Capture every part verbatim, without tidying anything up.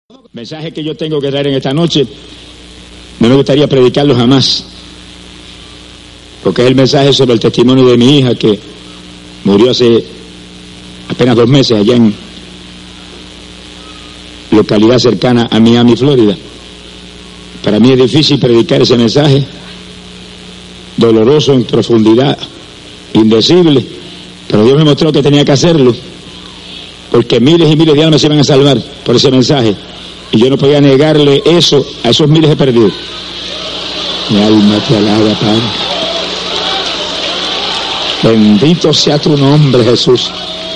Mensaje que yo tengo que dar en esta noche, no me gustaría predicarlo jamás, porque es el mensaje sobre el testimonio de mi hija que murió hace apenas dos meses allá en localidad cercana a Miami, Florida. Para mí es difícil predicar ese mensaje, doloroso en profundidad, indecible, pero Dios me mostró que tenía que hacerlo, porque miles y miles de almas se iban a salvar por ese mensaje, y yo no podía negarle eso a esos miles de perdidos. Mi alma te alaba, Padre. Bendito sea tu nombre, Jesús.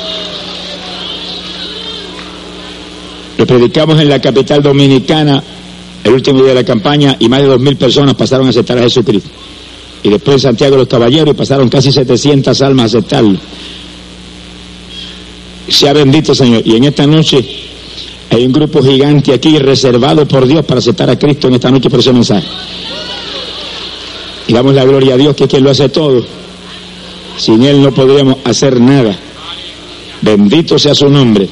Lo predicamos en la capital dominicana el último día de la campaña y más de dos mil personas pasaron a aceptar a Jesucristo. Y después en Santiago de los Caballeros pasaron casi setecientas almas a aceptarlo. Sea bendito, Señor. Y en esta noche hay un grupo gigante aquí reservado por Dios para aceptar a Cristo en esta noche por ese mensaje. Y damos la gloria a Dios, que es quien lo hace todo. Sin Él no podríamos hacer nada. Bendito sea su nombre.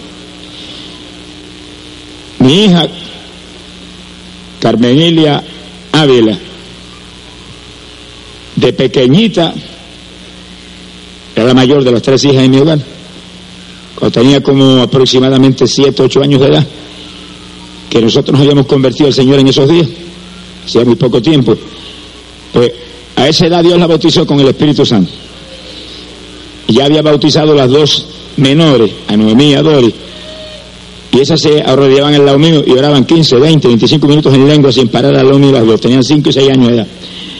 Mi hija Carmenilia Ávila, de pequeñita, era la mayor de las tres hijas de mi hogar. Cuando tenía como aproximadamente siete, ocho años de edad, que nosotros nos habíamos convertido al Señor en esos días, hacía muy poco tiempo, pues a esa edad Dios la bautizó con el Espíritu Santo. Y ya había bautizado las dos menores, a Noemí y a Doris, y esas se arrodillaban al lado mío y oraban quince, veinte, veinticinco minutos en lengua sin parar al lado mío las dos, tenían cinco y seis años de edad.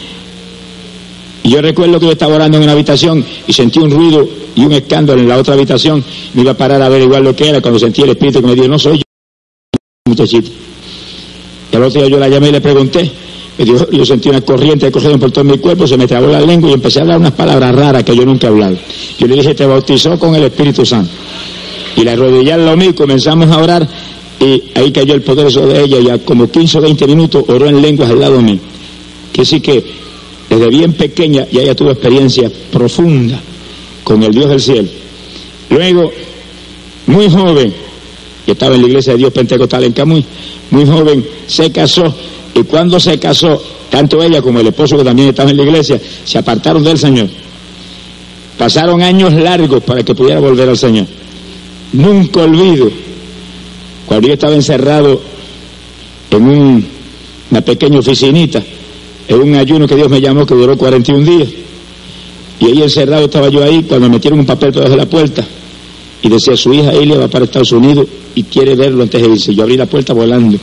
Y yo recuerdo que yo estaba orando en una habitación y sentí un ruido y un escándalo en la otra habitación. Me iba a parar a averiguar lo que era cuando sentí el Espíritu que me dijo, no soy yo, muchachito. Y al otro día yo la llamé y le pregunté. Me dijo, yo sentí una corriente corriendo por todo mi cuerpo, se me trabó la lengua y empecé a hablar unas palabras raras que yo nunca he hablado. Yo le dije, te bautizó con el Espíritu Santo. Y la arrodillé al lado mío y comenzamos a orar y ahí cayó el poder sobre ella y a como quince o veinte minutos oró en lenguas al lado mío. Que sí que desde bien pequeña ya ella tuvo experiencia profunda con el Dios del cielo. Luego, muy joven, que estaba en la iglesia de Dios Pentecostal en Camuy, muy joven, se casó, y cuando se casó, tanto ella como el esposo que también estaba en la iglesia, se apartaron del Señor. Pasaron años largos para que pudiera volver al Señor. Nunca olvido, cuando yo estaba encerrado en un, una pequeña oficinita, en un ayuno que Dios me llamó que duró cuarenta y un días, y ahí encerrado estaba yo ahí cuando metieron un papel debajo de la puerta y decía, su hija Elia va para Estados Unidos y quiere verlo antes de irse. Yo abrí la puerta volando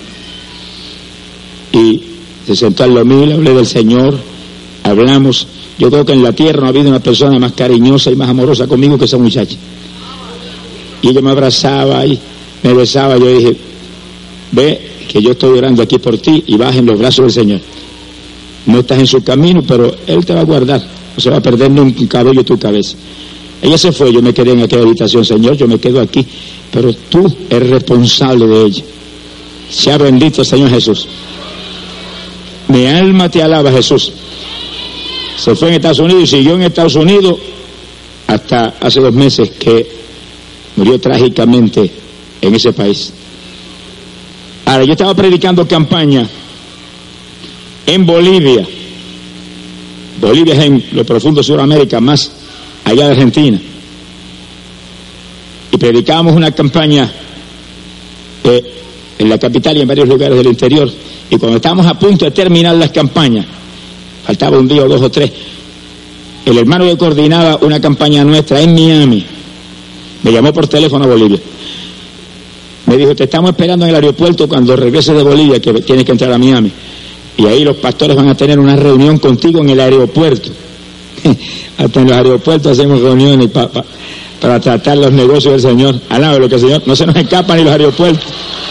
y se sentó al lado mío y le hablé del Señor, hablamos. Yo creo que en la tierra no ha habido una persona más cariñosa y más amorosa conmigo que esa muchacha, y ella me abrazaba y me besaba. Yo dije, ve que yo estoy orando aquí por ti y baja en los brazos del Señor. No estás en su camino, pero Él te va a guardar. No se va a perder ni un cabello de tu cabeza. Ella se fue, yo me quedé en aquella habitación. Señor, yo me quedo aquí, pero tú eres responsable de ella. Sea bendito, Señor Jesús. Mi alma te alaba, Jesús. Se fue en Estados Unidos y siguió en Estados Unidos hasta hace dos meses que murió trágicamente en ese país. Ahora, yo estaba predicando campaña en Bolivia. Bolivia es en lo profundo de Sudamérica, más allá de Argentina. Y predicábamos una campaña eh, en la capital y en varios lugares del interior. Y cuando estábamos a punto de terminar las campañas, faltaba un día o dos o tres, el hermano que coordinaba una campaña nuestra en Miami me llamó por teléfono a Bolivia. Me dijo, te estamos esperando en el aeropuerto cuando regreses de Bolivia, que tienes que entrar a Miami. Y ahí los pastores van a tener una reunión contigo en el aeropuerto. Hasta en los aeropuertos hacemos reuniones pa, pa, para tratar los negocios del Señor. Alaba lo que el Señor, no se nos escapan ni los aeropuertos.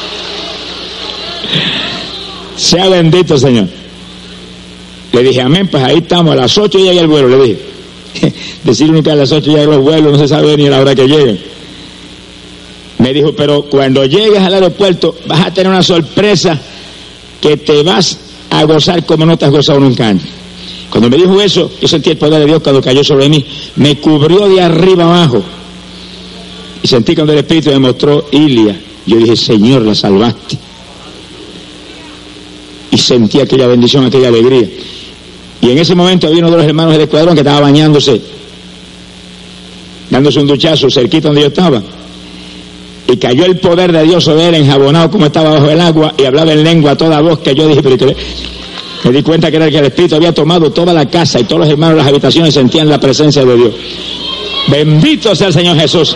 Sea bendito, Señor. Le dije, amén, pues ahí estamos, a las ocho llega el vuelo, le dije. Decir uno que a las ocho llegan los vuelos, no se sabe ni a la hora que lleguen. Me dijo, pero cuando llegues al aeropuerto vas a tener una sorpresa que te vas a gozar como no te has gozado nunca antes. Cuando me dijo eso, yo sentí el poder de Dios cuando cayó sobre mí. Me cubrió de arriba abajo. Y sentí cuando el Espíritu me mostró Ilia. Yo dije, Señor, la salvaste. y sentí aquella bendición, aquella alegría. Y en ese momento había uno de los hermanos del escuadrón que estaba bañándose, dándose un duchazo cerquita donde yo estaba, y cayó el poder de Dios sobre él, enjabonado como estaba bajo el agua, y hablaba en lengua a toda voz, que yo dije, pero que me di cuenta que era que el Espíritu había tomado toda la casa, y todos los hermanos de las habitaciones sentían la presencia de Dios. Bendito sea el Señor Jesús.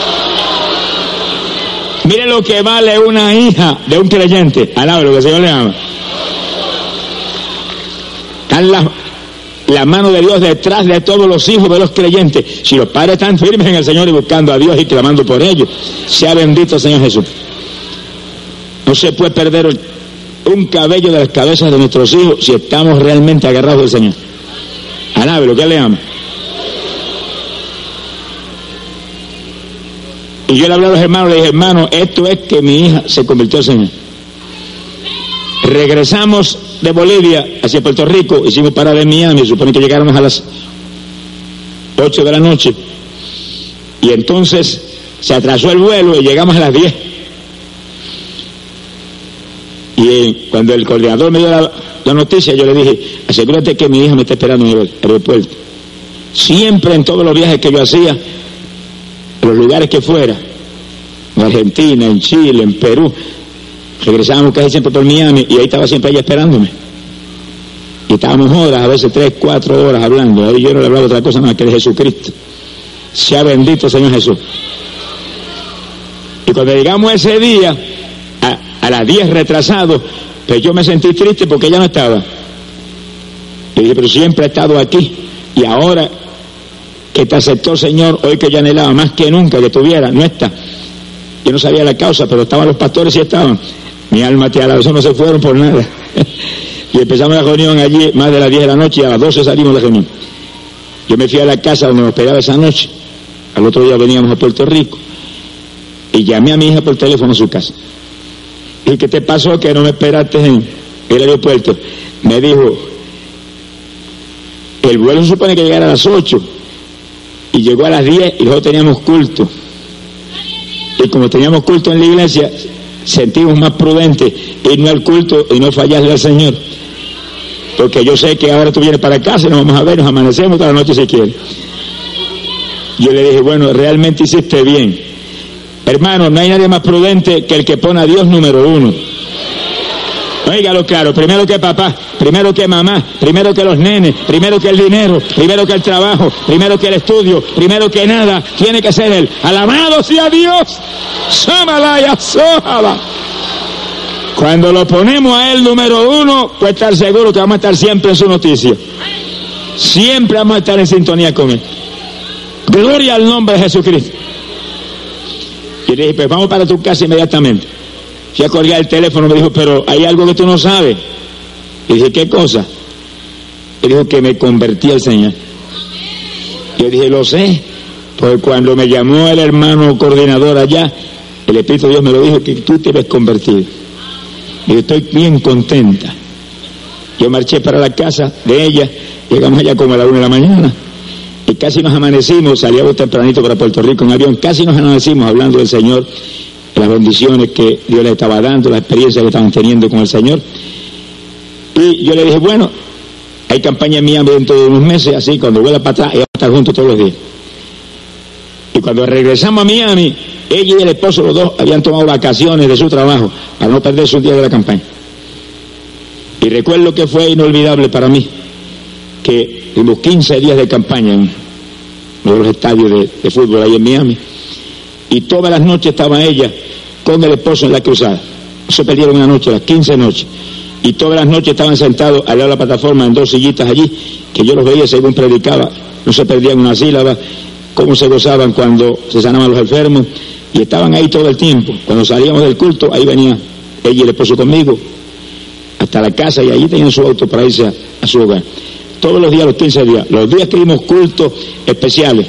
Mire lo que vale una hija de un creyente. Alabe lo que el Señor le ama. Están las la mano de Dios detrás de todos los hijos de los creyentes. Si los padres están firmes en el Señor y buscando a Dios y clamando por ellos, sea bendito el Señor Jesús. No se puede perder un cabello de las cabezas de nuestros hijos si estamos realmente agarrados del Señor. Alabe lo que Él le ama. Y yo le hablé a los hermanos, le dije, hermano, esto es que mi hija se convirtió al Señor. Regresamos de Bolivia hacia Puerto Rico, hicimos parada en Miami, supone que llegáramos a las ocho de la noche, y entonces se atrasó el vuelo y llegamos a las diez. Y cuando el coordinador me dio la, la noticia, yo le dije, asegúrate que mi hija me está esperando en el aeropuerto. Siempre en todos los viajes que yo hacía, en los lugares que fuera, en Argentina, en Chile, en Perú, regresábamos casi siempre por Miami y ahí estaba siempre ella esperándome. Y estábamos horas, a veces tres, cuatro horas hablando. Ahí yo no le hablaba otra cosa más que de Jesucristo. Sea bendito Señor Jesús. Y cuando llegamos ese día, a, a las diez retrasados, pues yo me sentí triste porque ella no estaba. Y dije, pero siempre ha estado aquí. Y ahora que te aceptó, Señor, hoy que yo anhelaba más que nunca que estuviera, no está. Yo no sabía la causa, pero estaban los pastores y estaban. Mi alma te alaba, eso no se fueron por nada. Y empezamos la reunión allí más de las diez de la noche y a las doce salimos de la reunión. Yo me fui a la casa donde me esperaba esa noche. Al otro día veníamos a Puerto Rico y llamé a mi hija por teléfono a su casa. ¿Y qué te pasó que no me esperaste en el aeropuerto? Me dijo, el vuelo se supone que llegara a las ocho y llegó a las diez y nosotros teníamos culto. Y como teníamos culto en la iglesia, sentimos más prudente irnos al culto y no fallarle al Señor. Porque yo sé que ahora tú vienes para casa y nos vamos a ver, nos amanecemos toda la noche si quieres. Yo le dije, bueno, realmente hiciste bien. Hermano, no hay nadie más prudente que el que pone a Dios número uno. Óigalo claro, primero que papá, primero que mamá, primero que los nenes, primero que el dinero, primero que el trabajo, primero que el estudio, primero que nada, tiene que ser Él. Alabado sea Dios. Samalaya, sójala. Cuando lo ponemos a Él número uno, puede estar seguro que vamos a estar siempre en su noticia. Siempre vamos a estar en sintonía con Él. Gloria al nombre de Jesucristo. Y le dije, pues vamos para tu casa inmediatamente. Fui a colgar el teléfono, me dijo, pero hay algo que tú no sabes. Y dije, ¿qué cosa? Y dijo que me convertí al Señor. Yo dije, lo sé, porque cuando me llamó el hermano coordinador allá, el Espíritu de Dios me lo dijo, que tú te ves convertido. Y yo estoy bien contenta. Yo marché para la casa de ella, llegamos allá como a la una de la mañana, y casi nos amanecimos, salíamos tempranito para Puerto Rico en avión, casi nos amanecimos hablando del Señor, de las bendiciones que Dios les estaba dando, las experiencias que estaban teniendo con el Señor. Y yo le dije, bueno, hay campaña en Miami dentro de unos meses, así cuando vuelva para atrás, ella va a estar juntos todos los días. Y cuando regresamos a Miami, ella y el esposo, los dos, habían tomado vacaciones de su trabajo para no perderse un día de la campaña. Y recuerdo que fue inolvidable para mí que tuvimos quince días de campaña en uno de los estadios de, de fútbol ahí en Miami, y todas las noches estaba ella con el esposo en la cruzada. No se perdieron una noche, las quince noches, y todas las noches estaban sentados al lado de la plataforma en dos sillitas allí, que yo los veía según predicaba, no se perdían una sílaba, cómo se gozaban cuando se sanaban los enfermos, y estaban ahí todo el tiempo. Cuando salíamos del culto, ahí venía ella y el esposo conmigo hasta la casa, y allí tenían su auto para irse a, a su hogar. Todos los días, los quince días, los días que dimos cultos especiales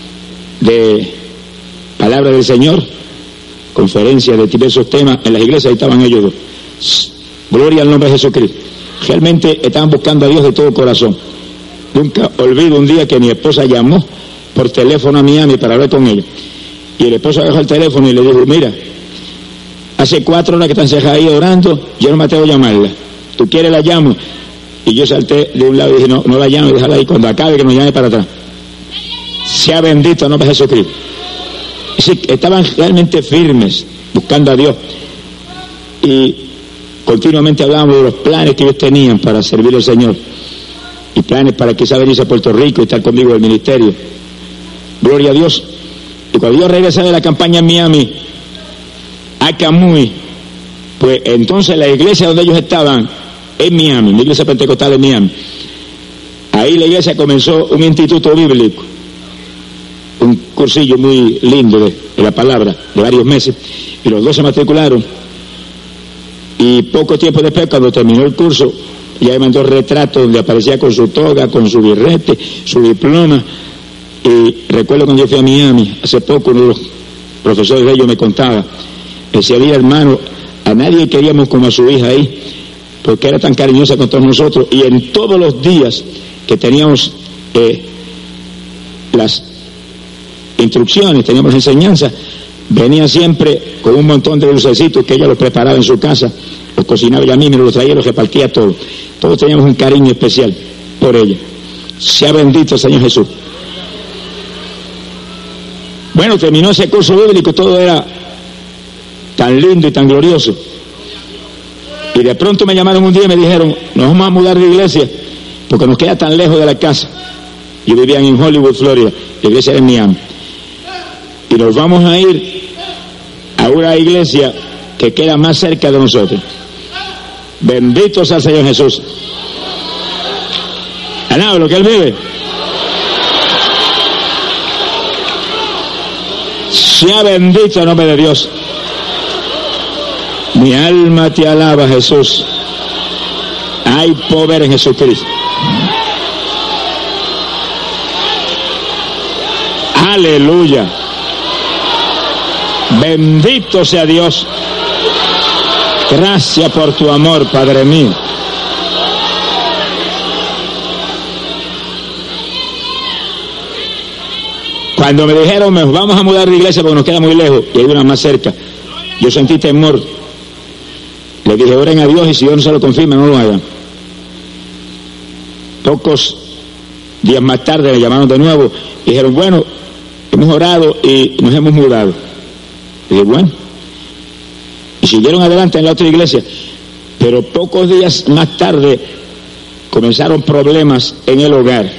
de palabra del Señor, conferencias de diversos temas en las iglesias, ahí estaban ellos dos. Gloria al nombre de Jesucristo. Realmente estaban buscando a Dios de todo corazón. Nunca olvido un día que mi esposa llamó por teléfono a Miami para hablar con ella, y el esposo agarró el teléfono y le dijo, mira, hace cuatro horas que están encerradas ahí orando, yo no me atrevo a llamarla. ¿tú quieres la llamo? Y yo salté de un lado y dije, no, no la llame, déjala ahí, cuando acabe que nos llame para atrás. Sea bendito el nombre de Jesucristo. Sí, estaban realmente firmes, buscando a Dios. Y continuamente hablábamos de los planes que ellos tenían para servir al Señor. Y planes para quizá venirse a Puerto Rico y estar conmigo en el ministerio. Gloria a Dios. Y cuando yo regresé de la campaña en Miami, a Camuy, pues entonces la iglesia donde ellos estaban, en Miami, la iglesia pentecostal en Miami, ahí la iglesia comenzó un instituto bíblico, un cursillo muy lindo de, de la palabra, de varios meses, y los dos se matricularon. Y poco tiempo después, cuando terminó el curso, ya me mandó retratos donde aparecía con su toga, con su birrete, su diploma. Y recuerdo cuando yo fui a Miami, hace poco uno de los profesores de ellos me contaba, me decía, mira hermano, a nadie queríamos como a su hija ahí, porque era tan cariñosa con todos nosotros, y en todos los días que teníamos eh, las instrucciones, teníamos enseñanza, venía siempre con un montón de dulcecitos que ella los preparaba en su casa, los cocinaba ella misma, los traía, los repartía todo. Todos teníamos un cariño especial por ella. Sea bendito el Señor Jesús. Bueno, terminó ese curso bíblico, todo era tan lindo y tan glorioso. Y de pronto me llamaron un día y me dijeron, nos vamos a mudar de iglesia porque nos queda tan lejos de la casa. Yo vivía en Hollywood, Florida, la iglesia era en Miami. Y nos vamos a ir a una iglesia que queda más cerca de nosotros. Bendito sea el Señor Jesús. Alaba lo que Él vive. Sea bendito el nombre de Dios. Mi alma te alaba, Jesús. Hay poder en Jesucristo. Aleluya. Bendito sea Dios. Gracias por tu amor, Padre mío. Cuando me dijeron, nos vamos a mudar de iglesia porque nos queda muy lejos, y hay una más cerca, yo sentí temor. Le dije, oren a Dios y si Dios no se lo confirma, no lo hagan. Pocos días más tarde me llamaron de nuevo y dijeron, bueno, hemos orado y nos hemos mudado. Y dije, bueno. Y siguieron adelante en la otra iglesia. Pero pocos días más tarde comenzaron problemas en el hogar.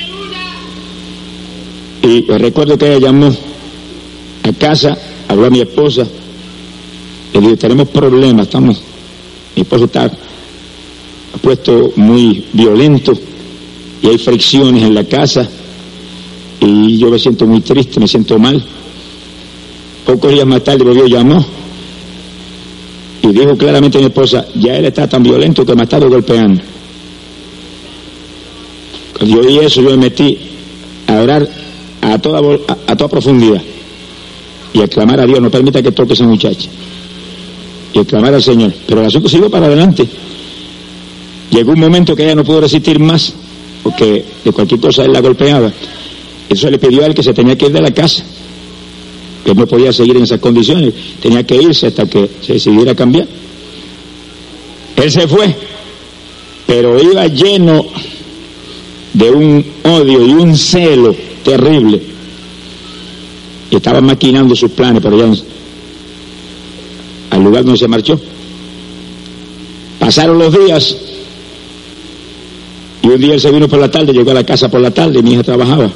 Y recuerdo que ella llamó a casa, habló a mi esposa, le dije, tenemos problemas, estamos, mi esposo está puesto muy violento y hay fricciones en la casa y yo me siento muy triste, me siento mal. Pocos días más tarde volvió, llamó y dijo claramente a mi esposa, ya él está tan violento que me ha estado golpeando. Cuando yo oí eso, yo me metí a orar a toda, a, a toda profundidad y a clamar a Dios, no permita que toque esa muchacha, y a clamar al Señor. Pero el asunto siguió para adelante. Llegó un momento que ella no pudo resistir más, porque de cualquier cosa él la golpeaba. Eso le pidió a él que se tenía que ir de la casa, que no podía seguir en esas condiciones, tenía que irse hasta que se decidiera cambiar. Él se fue, pero iba lleno de un odio y un celo terrible, y estaba maquinando sus planes para allá al lugar donde se marchó. Pasaron los días y un día él se vino por la tarde, llegó a la casa por la tarde, mi hija trabajaba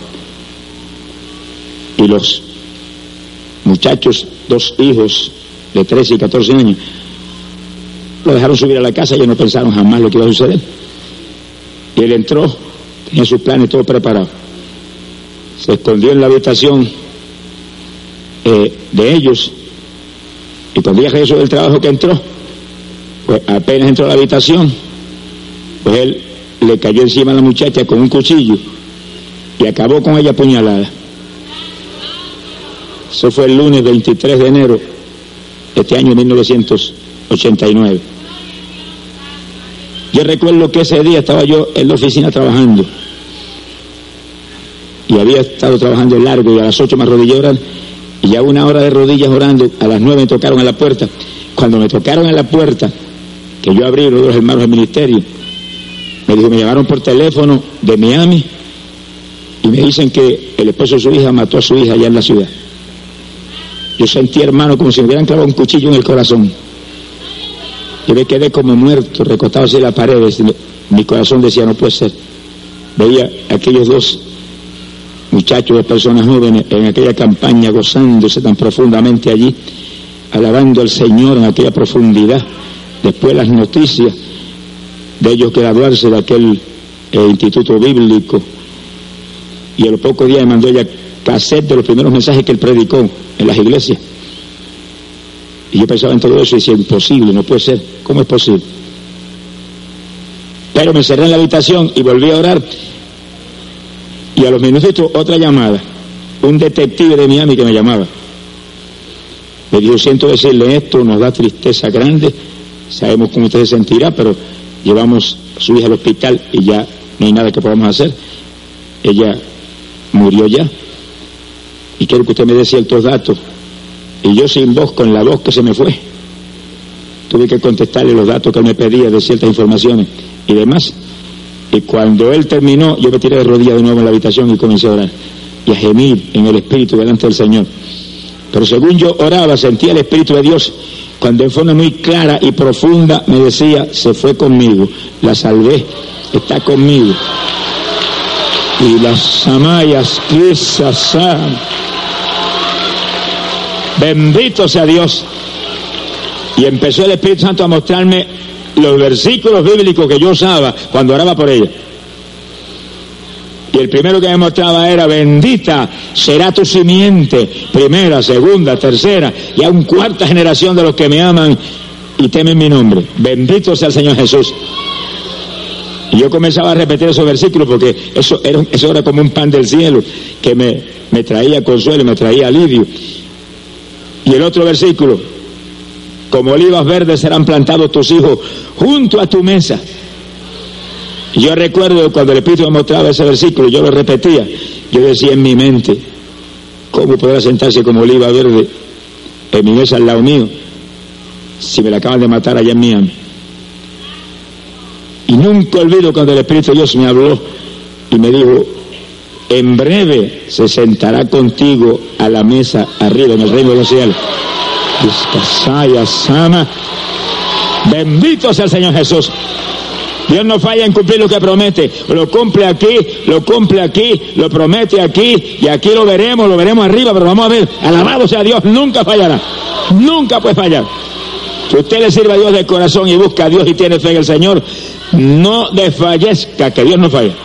y los muchachos, dos hijos de trece y catorce años, lo dejaron subir a la casa. Ellos no pensaron jamás lo que iba a suceder, y él entró, tenía sus planes todo preparado, se escondió en la habitación eh, de ellos, y cuando ella regresó del trabajo que entró, pues apenas entró a la habitación, pues él le cayó encima a la muchacha con un cuchillo y acabó con ella apuñalada. Eso fue el lunes veintitrés de enero de este año mil novecientos ochenta y nueve. Yo recuerdo que ese día estaba yo en la oficina trabajando y había estado trabajando largo, y a las ocho me arrodillé orando, y ya una hora de rodillas orando, a las nueve me tocaron a la puerta. Cuando me tocaron a la puerta, que yo abrí uno de los hermanos del ministerio. Me dijo, me llamaron por teléfono de Miami y me dicen que el esposo de su hija mató a su hija allá en la ciudad. Yo sentí, hermano, como si me hubieran clavado un cuchillo en el corazón. Yo me quedé como muerto, recostado así en la pared. Mi corazón decía, no puede ser. Veía a aquellos dos muchachos, de personas jóvenes, en aquella campaña, gozándose tan profundamente allí, alabando al Señor en aquella profundidad. Después las noticias de ellos graduarse de aquel eh, instituto bíblico, y a los pocos días me mandó ella cassette de los primeros mensajes que él predicó en las iglesias. Y yo pensaba en todo eso y decía, imposible, no puede ser, ¿cómo es posible? Pero me encerré en la habitación y volví a orar, y a los minutitos otra llamada, un detective de Miami que me llamaba. Me dijo, siento decirle esto, nos da tristeza grande, sabemos cómo usted se sentirá, pero llevamos a su hija al hospital y ya no hay nada que podamos hacer. Ella murió ya, y quiero que usted me dé ciertos datos. Y yo sin voz, con la voz que se me fue, tuve que contestarle los datos que él me pedía de ciertas informaciones y demás. Y cuando él terminó, yo me tiré de rodillas de nuevo en la habitación y comencé a orar y a gemir en el Espíritu delante del Señor. Pero según yo oraba, sentía el Espíritu de Dios, cuando en forma muy clara y profunda me decía, se fue conmigo, la salvé, está conmigo. Y las samayas, quizás, bendito sea Dios. Y empezó el Espíritu Santo a mostrarme los versículos bíblicos que yo usaba cuando oraba por ella. Y el primero que me mostraba era, bendita será tu simiente, primera, segunda, tercera, y aún cuarta generación de los que me aman y temen mi nombre. Bendito sea el Señor Jesús. Y yo comenzaba a repetir esos versículos porque eso era, eso era como un pan del cielo que me, me traía consuelo, me traía alivio. Y el otro versículo, como olivas verdes serán plantados tus hijos junto a tu mesa. Y yo recuerdo cuando el Espíritu me mostraba ese versículo, yo lo repetía, yo decía en mi mente, ¿cómo podrá sentarse como oliva verde en mi mesa al lado mío si me la acaban de matar allá en Miami? Y nunca olvido cuando el Espíritu de Dios me habló y me dijo, en breve se sentará contigo a la mesa arriba en el reino de los cielos. Bendito sea el Señor Jesús. Dios no falla en cumplir lo que promete, lo cumple aquí, lo cumple aquí, lo promete aquí, y aquí lo veremos, lo veremos arriba, pero vamos a ver, alabado sea Dios, nunca fallará, nunca puede fallar. Si usted le sirve a Dios de corazón y busca a Dios y tiene fe en el Señor, no desfallezca, que Dios no falla.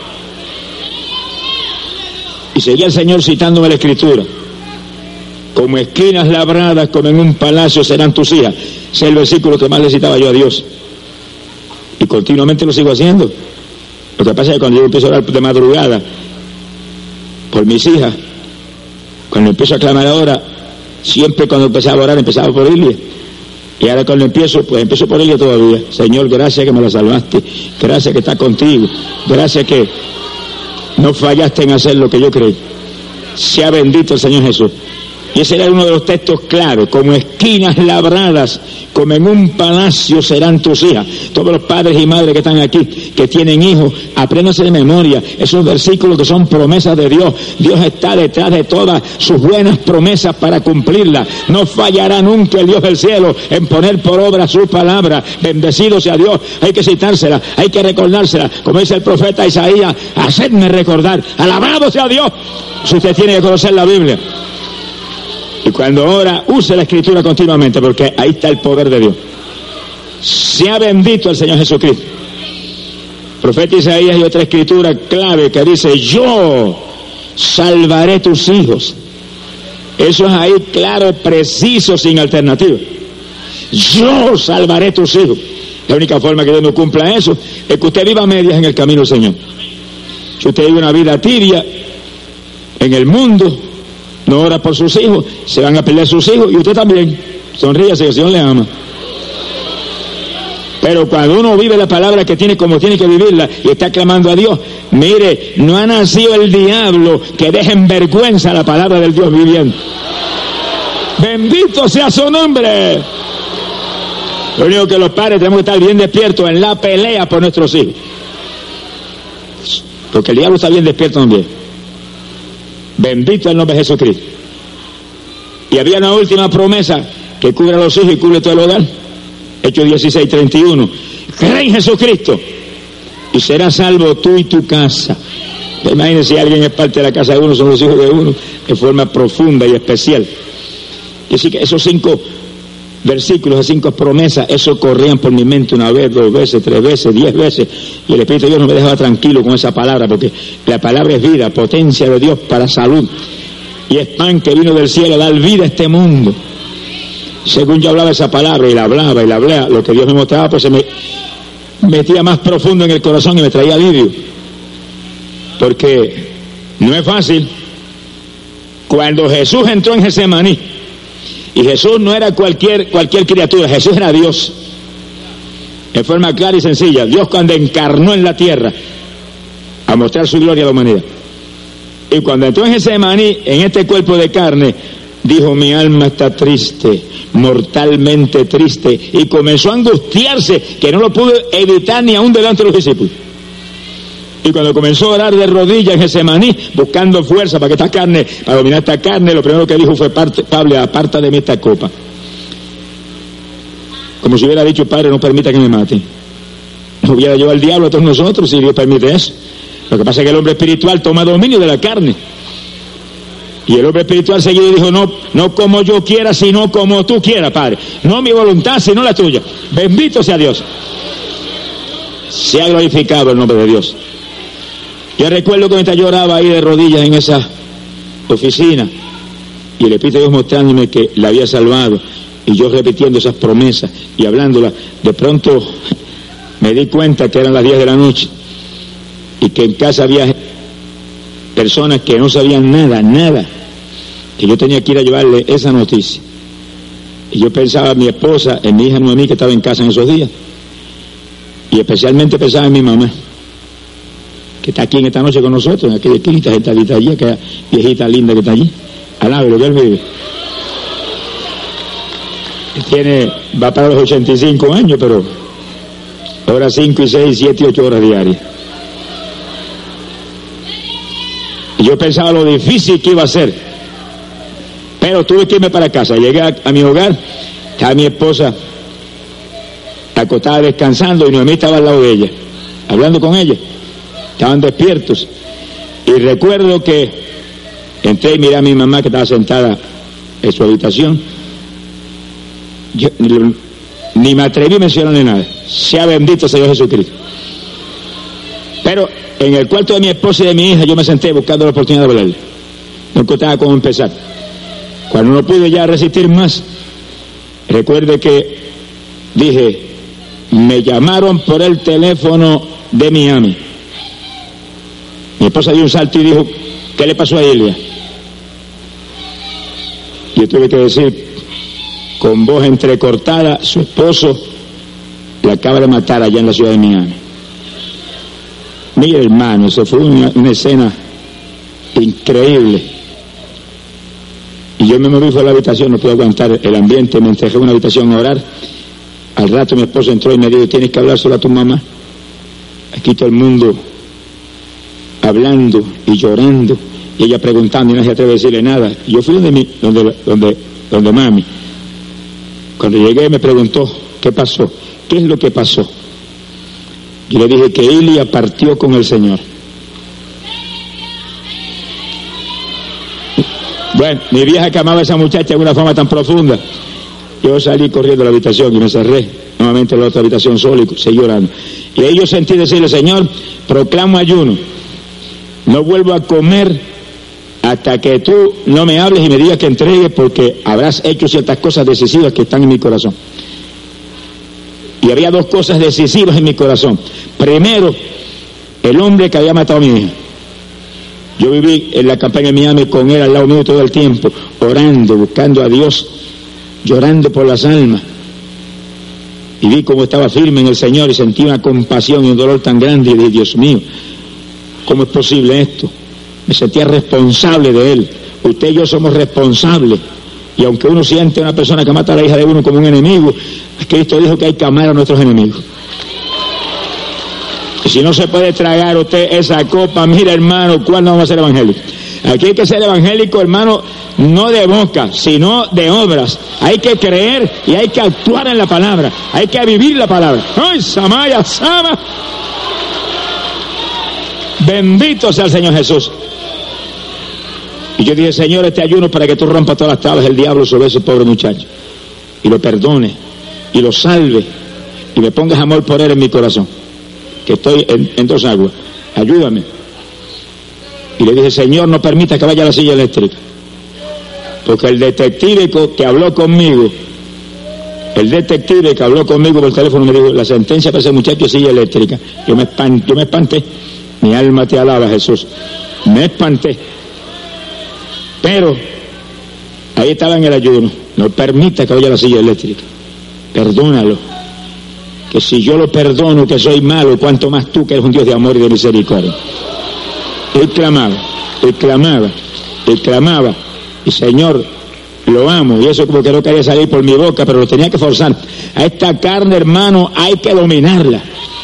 Y seguía el Señor citándome la Escritura, como esquinas labradas, como en un palacio serán tus hijas. Ese es el versículo que más le citaba yo a Dios, y continuamente lo sigo haciendo. Lo que pasa es que cuando yo empiezo a orar de madrugada por mis hijas, cuando empiezo a clamar ahora, siempre cuando empezaba a orar empezaba por Ilia, y ahora cuando empiezo, pues empiezo por Ilia todavía. Señor, gracias que me la salvaste, gracias que está contigo, gracias que no fallaste en hacer lo que yo creí. Sea bendito el Señor Jesús. Y ese era uno de los textos claros, como esquinas labradas, como en un palacio serán tus hijas. Todos los padres y madres que están aquí, que tienen hijos, apréndanse de memoria esos versículos que son promesas de Dios. Dios está detrás de todas sus buenas promesas para cumplirlas. No fallará nunca el Dios del cielo en poner por obra su palabra. Bendecido sea Dios. Hay que citársela, hay que recordársela. Como dice el profeta Isaías, hacedme recordar. Alabado sea Dios. Si usted tiene que conocer la Biblia. Y cuando ora, use la Escritura continuamente, porque ahí está el poder de Dios. Sea bendito el Señor Jesucristo. Profeta Isaías y otra escritura clave que dice, yo salvaré tus hijos. Eso es ahí claro, preciso, sin alternativa. Yo salvaré tus hijos. La única forma que Dios no cumpla eso es que usted viva a medias en el camino del Señor. Si usted vive una vida tibia en el mundo, no ora por sus hijos, se van a pelear sus hijos, y usted también. Sonríase, que el Señor le ama. Pero cuando uno vive la palabra que tiene como tiene que vivirla y está clamando a Dios, mire, no ha nacido el diablo que deje en vergüenza la palabra del Dios viviente. Bendito sea su nombre. Lo único que los padres tenemos que estar bien despiertos en la pelea por nuestros hijos. Porque el diablo está bien despierto también. Bendito el nombre de Jesucristo. Y había una última promesa que cubre a los hijos y cubre todo el hogar. Hechos dieciséis, treinta y uno. Cree en Jesucristo y serás salvo tú y tu casa. Imagínense si alguien es parte de la casa de uno, son los hijos de uno, de forma profunda y especial. Y así que esos cinco versículos, esas cinco promesas, eso corrían por mi mente una vez, dos veces, tres veces, diez veces, y el Espíritu de Dios no me dejaba tranquilo con esa palabra, porque la palabra es vida, potencia de Dios para salud, y es pan que vino del cielo a dar vida a este mundo. Según yo hablaba esa palabra, y la hablaba, y la hablaba, lo que Dios me mostraba, pues se me metía más profundo en el corazón y me traía alivio, porque no es fácil. Cuando Jesús entró en Getsemaní, y Jesús no era cualquier, cualquier criatura, Jesús era Dios, en forma clara y sencilla. Dios cuando encarnó en la tierra a mostrar su gloria a la humanidad. Y cuando entró en Getsemaní, en este cuerpo de carne, dijo: mi alma está triste, mortalmente triste, y comenzó a angustiarse, que no lo pudo evitar ni aún delante de los discípulos. Y cuando comenzó a orar de rodillas en Getsemaní, buscando fuerza para que esta carne, para dominar esta carne, lo primero que dijo fue: Padre, aparta de mí esta copa. Como si hubiera dicho: Padre, no permita que me maten. No hubiera llevado al diablo a todos nosotros si Dios permite eso. Lo que pasa es que el hombre espiritual toma dominio de la carne. Y el hombre espiritual seguido dijo: no, no como yo quiera, sino como tú quieras, Padre. No mi voluntad, sino la tuya. Bendito sea Dios. Se ha glorificado el nombre de Dios. Yo recuerdo que mientras lloraba ahí de rodillas en esa oficina, y el Espíritu de Dios mostrándome que la había salvado, y yo repitiendo esas promesas y hablándolas, de pronto me di cuenta que eran las diez de la noche, y que en casa había personas que no sabían nada, nada, que yo tenía que ir a llevarle esa noticia. Y yo pensaba en mi esposa, en mi hija Noemí, que estaba en casa en esos días, y especialmente pensaba en mi mamá, que está aquí en esta noche con nosotros, en aquella esquinita sentadita allí, aquella viejita linda que está allí. Alábelo, que él vive. Tiene, va para los ochenta y cinco años, pero ahora cinco y seis, siete y ocho horas diarias. Y yo pensaba lo difícil que iba a ser, pero tuve que irme para casa. Llegué a, a mi hogar, estaba mi esposa acostada descansando, y Noemí estaba al lado de ella, hablando con ella. Estaban despiertos, y recuerdo que entré y miré a mi mamá, que estaba sentada en su habitación. Yo ni, ni me atreví a mencionarle nada. Sea bendito Señor Jesucristo. Pero en el cuarto de mi esposa y de mi hija yo me senté buscando la oportunidad de hablarle. No encontraba cómo empezar. Cuando no pude ya resistir más, recuerde que dije: me llamaron por el teléfono de Miami. Mi esposa dio un salto y dijo: ¿qué le pasó a Elia? Y yo tuve que decir con voz entrecortada: su esposo le acaba de matar allá en la ciudad de Miami. Mire, hermano, eso fue una, una escena increíble. Y yo me moví, fue a la habitación, no pude aguantar el ambiente, me encerré en una habitación a orar. Al rato mi esposo entró y me dijo: tienes que hablar solo a tu mamá. Aquí todo el mundo hablando y llorando, y ella preguntando, y no se atreve a decirle nada. Y yo fui donde, mi, donde, donde, donde mami. Cuando llegué me preguntó: ¿qué pasó? ¿Qué es lo que pasó? Yo le dije que Elia partió con el Señor. Bueno, mi vieja que amaba a esa muchacha de una forma tan profunda, yo salí corriendo de la habitación y me cerré nuevamente en la otra habitación solo y seguí llorando. Y ahí yo sentí decirle: Señor, proclamo ayuno. No vuelvo a comer hasta que tú no me hables y me digas que entregue, porque habrás hecho ciertas cosas decisivas que están en mi corazón. Y había dos cosas decisivas en mi corazón. Primero, el hombre que había matado a mi hija. Yo viví en la campaña de Miami con él al lado mío todo el tiempo, orando, buscando a Dios, llorando por las almas. Y vi cómo estaba firme en el Señor y sentí una compasión y un dolor tan grande, y dije: Dios mío, ¿cómo es posible esto? Me sentía responsable de él. Usted y yo somos responsables Y aunque uno siente a una persona que mata a la hija de uno como un enemigo, Cristo dijo que hay que amar a nuestros enemigos. Y si no se puede tragar usted esa copa, mira hermano, ¿cuándo vamos a ser evangélicos? Aquí hay que ser evangélico, hermano, no de boca, sino de obras. Hay que creer y hay que actuar en la palabra. Hay que vivir la palabra. ¡Ay, Samaya, Sama! Bendito sea el Señor Jesús. Y yo dije, Señor, este ayuno para que tú rompas todas las tablas del diablo sobre ese pobre muchacho. Y lo perdone, y lo salve, y me pongas amor por él en mi corazón. Que estoy en, en dos aguas. Ayúdame. Y le dije, Señor, no permita que vaya a la silla eléctrica. Porque el detective que habló conmigo, el detective que habló conmigo por teléfono me dijo, la sentencia para ese muchacho es silla eléctrica. Yo me espanté, yo me espanté. Mi alma te alaba, Jesús. Me espanté. Pero ahí estaba en el ayuno. No permita que vaya a la silla eléctrica. Perdónalo. Que si yo lo perdono, que soy malo, cuanto más tú, que eres un Dios de amor y de misericordia. Él clamaba, él clamaba, él clamaba. Y Señor, lo amo. Y eso como que no quería salir por mi boca, pero lo tenía que forzar. A esta carne, hermano, hay que dominarla.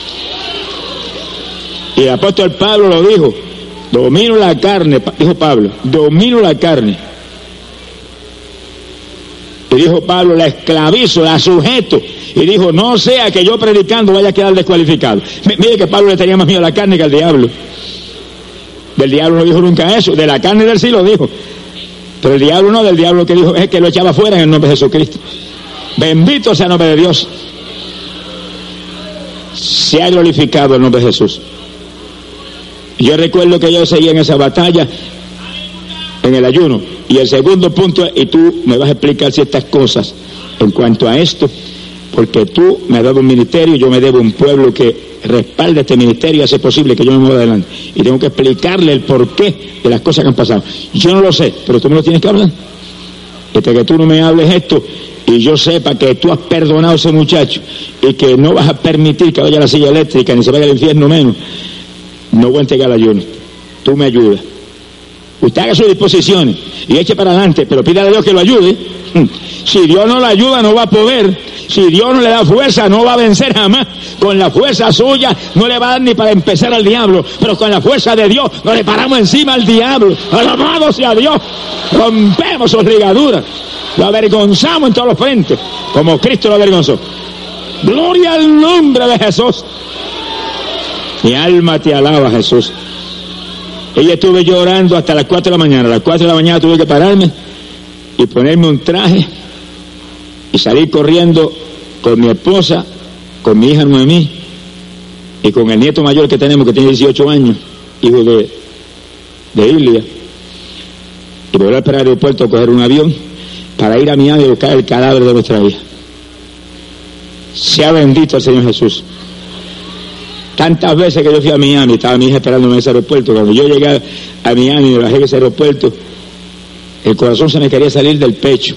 Y el apóstol Pablo lo dijo. Domino la carne, dijo Pablo, domino la carne. Y dijo Pablo, la esclavizo, la sujeto. Y dijo, no sea que yo predicando vaya a quedar descualificado. M- mire que Pablo le tenía más miedo a la carne que al diablo. Del diablo no dijo nunca eso, de la carne del sí lo dijo. Pero el diablo no, del diablo que dijo es que lo echaba fuera en el nombre de Jesucristo. Bendito sea el nombre de Dios. Se ha glorificado el nombre de Jesús. Yo recuerdo que yo seguía en esa batalla en el ayuno. Y el segundo punto es, y tú me vas a explicar ciertas cosas en cuanto a esto, porque tú me has dado un ministerio, yo me debo un pueblo que respalde este ministerio y hace posible que yo me mueva adelante. Y tengo que explicarle el porqué de las cosas que han pasado. Yo no lo sé, pero tú me lo tienes que hablar. Hasta que tú no me hables esto y yo sepa que tú has perdonado a ese muchacho y que no vas a permitir que vaya a la silla eléctrica ni se vaya al infierno menos, no voy a entregar el ayuno. Tú me ayudas. Usted haga sus disposiciones y eche para adelante, pero pídale a Dios que lo ayude. Si Dios no lo ayuda, no va a poder. Si Dios no le da fuerza, no va a vencer jamás. Con la fuerza suya no le va a dar ni para empezar al diablo, pero con la fuerza de Dios nos le paramos encima al diablo. Alabado sea Dios. Rompemos sus ligaduras, lo avergonzamos en todos los frentes, como Cristo lo avergonzó. Gloria al nombre de Jesús. Mi alma te alaba, Jesús. Y estuve llorando hasta las cuatro de la mañana. A las cuatro de la mañana tuve que pararme y ponerme un traje y salir corriendo con mi esposa, con mi hija Noemí y con el nieto mayor que tenemos, que tiene dieciocho años, hijo de, de Ilia, y volver para el aeropuerto a coger un avión para ir a Miami a buscar el cadáver de nuestra hija. Sea bendito el Señor Jesús. Tantas veces que yo fui a Miami, estaba mi hija esperándome en ese aeropuerto. Cuando yo llegué a Miami y me bajé en ese aeropuerto, el corazón se me quería salir del pecho.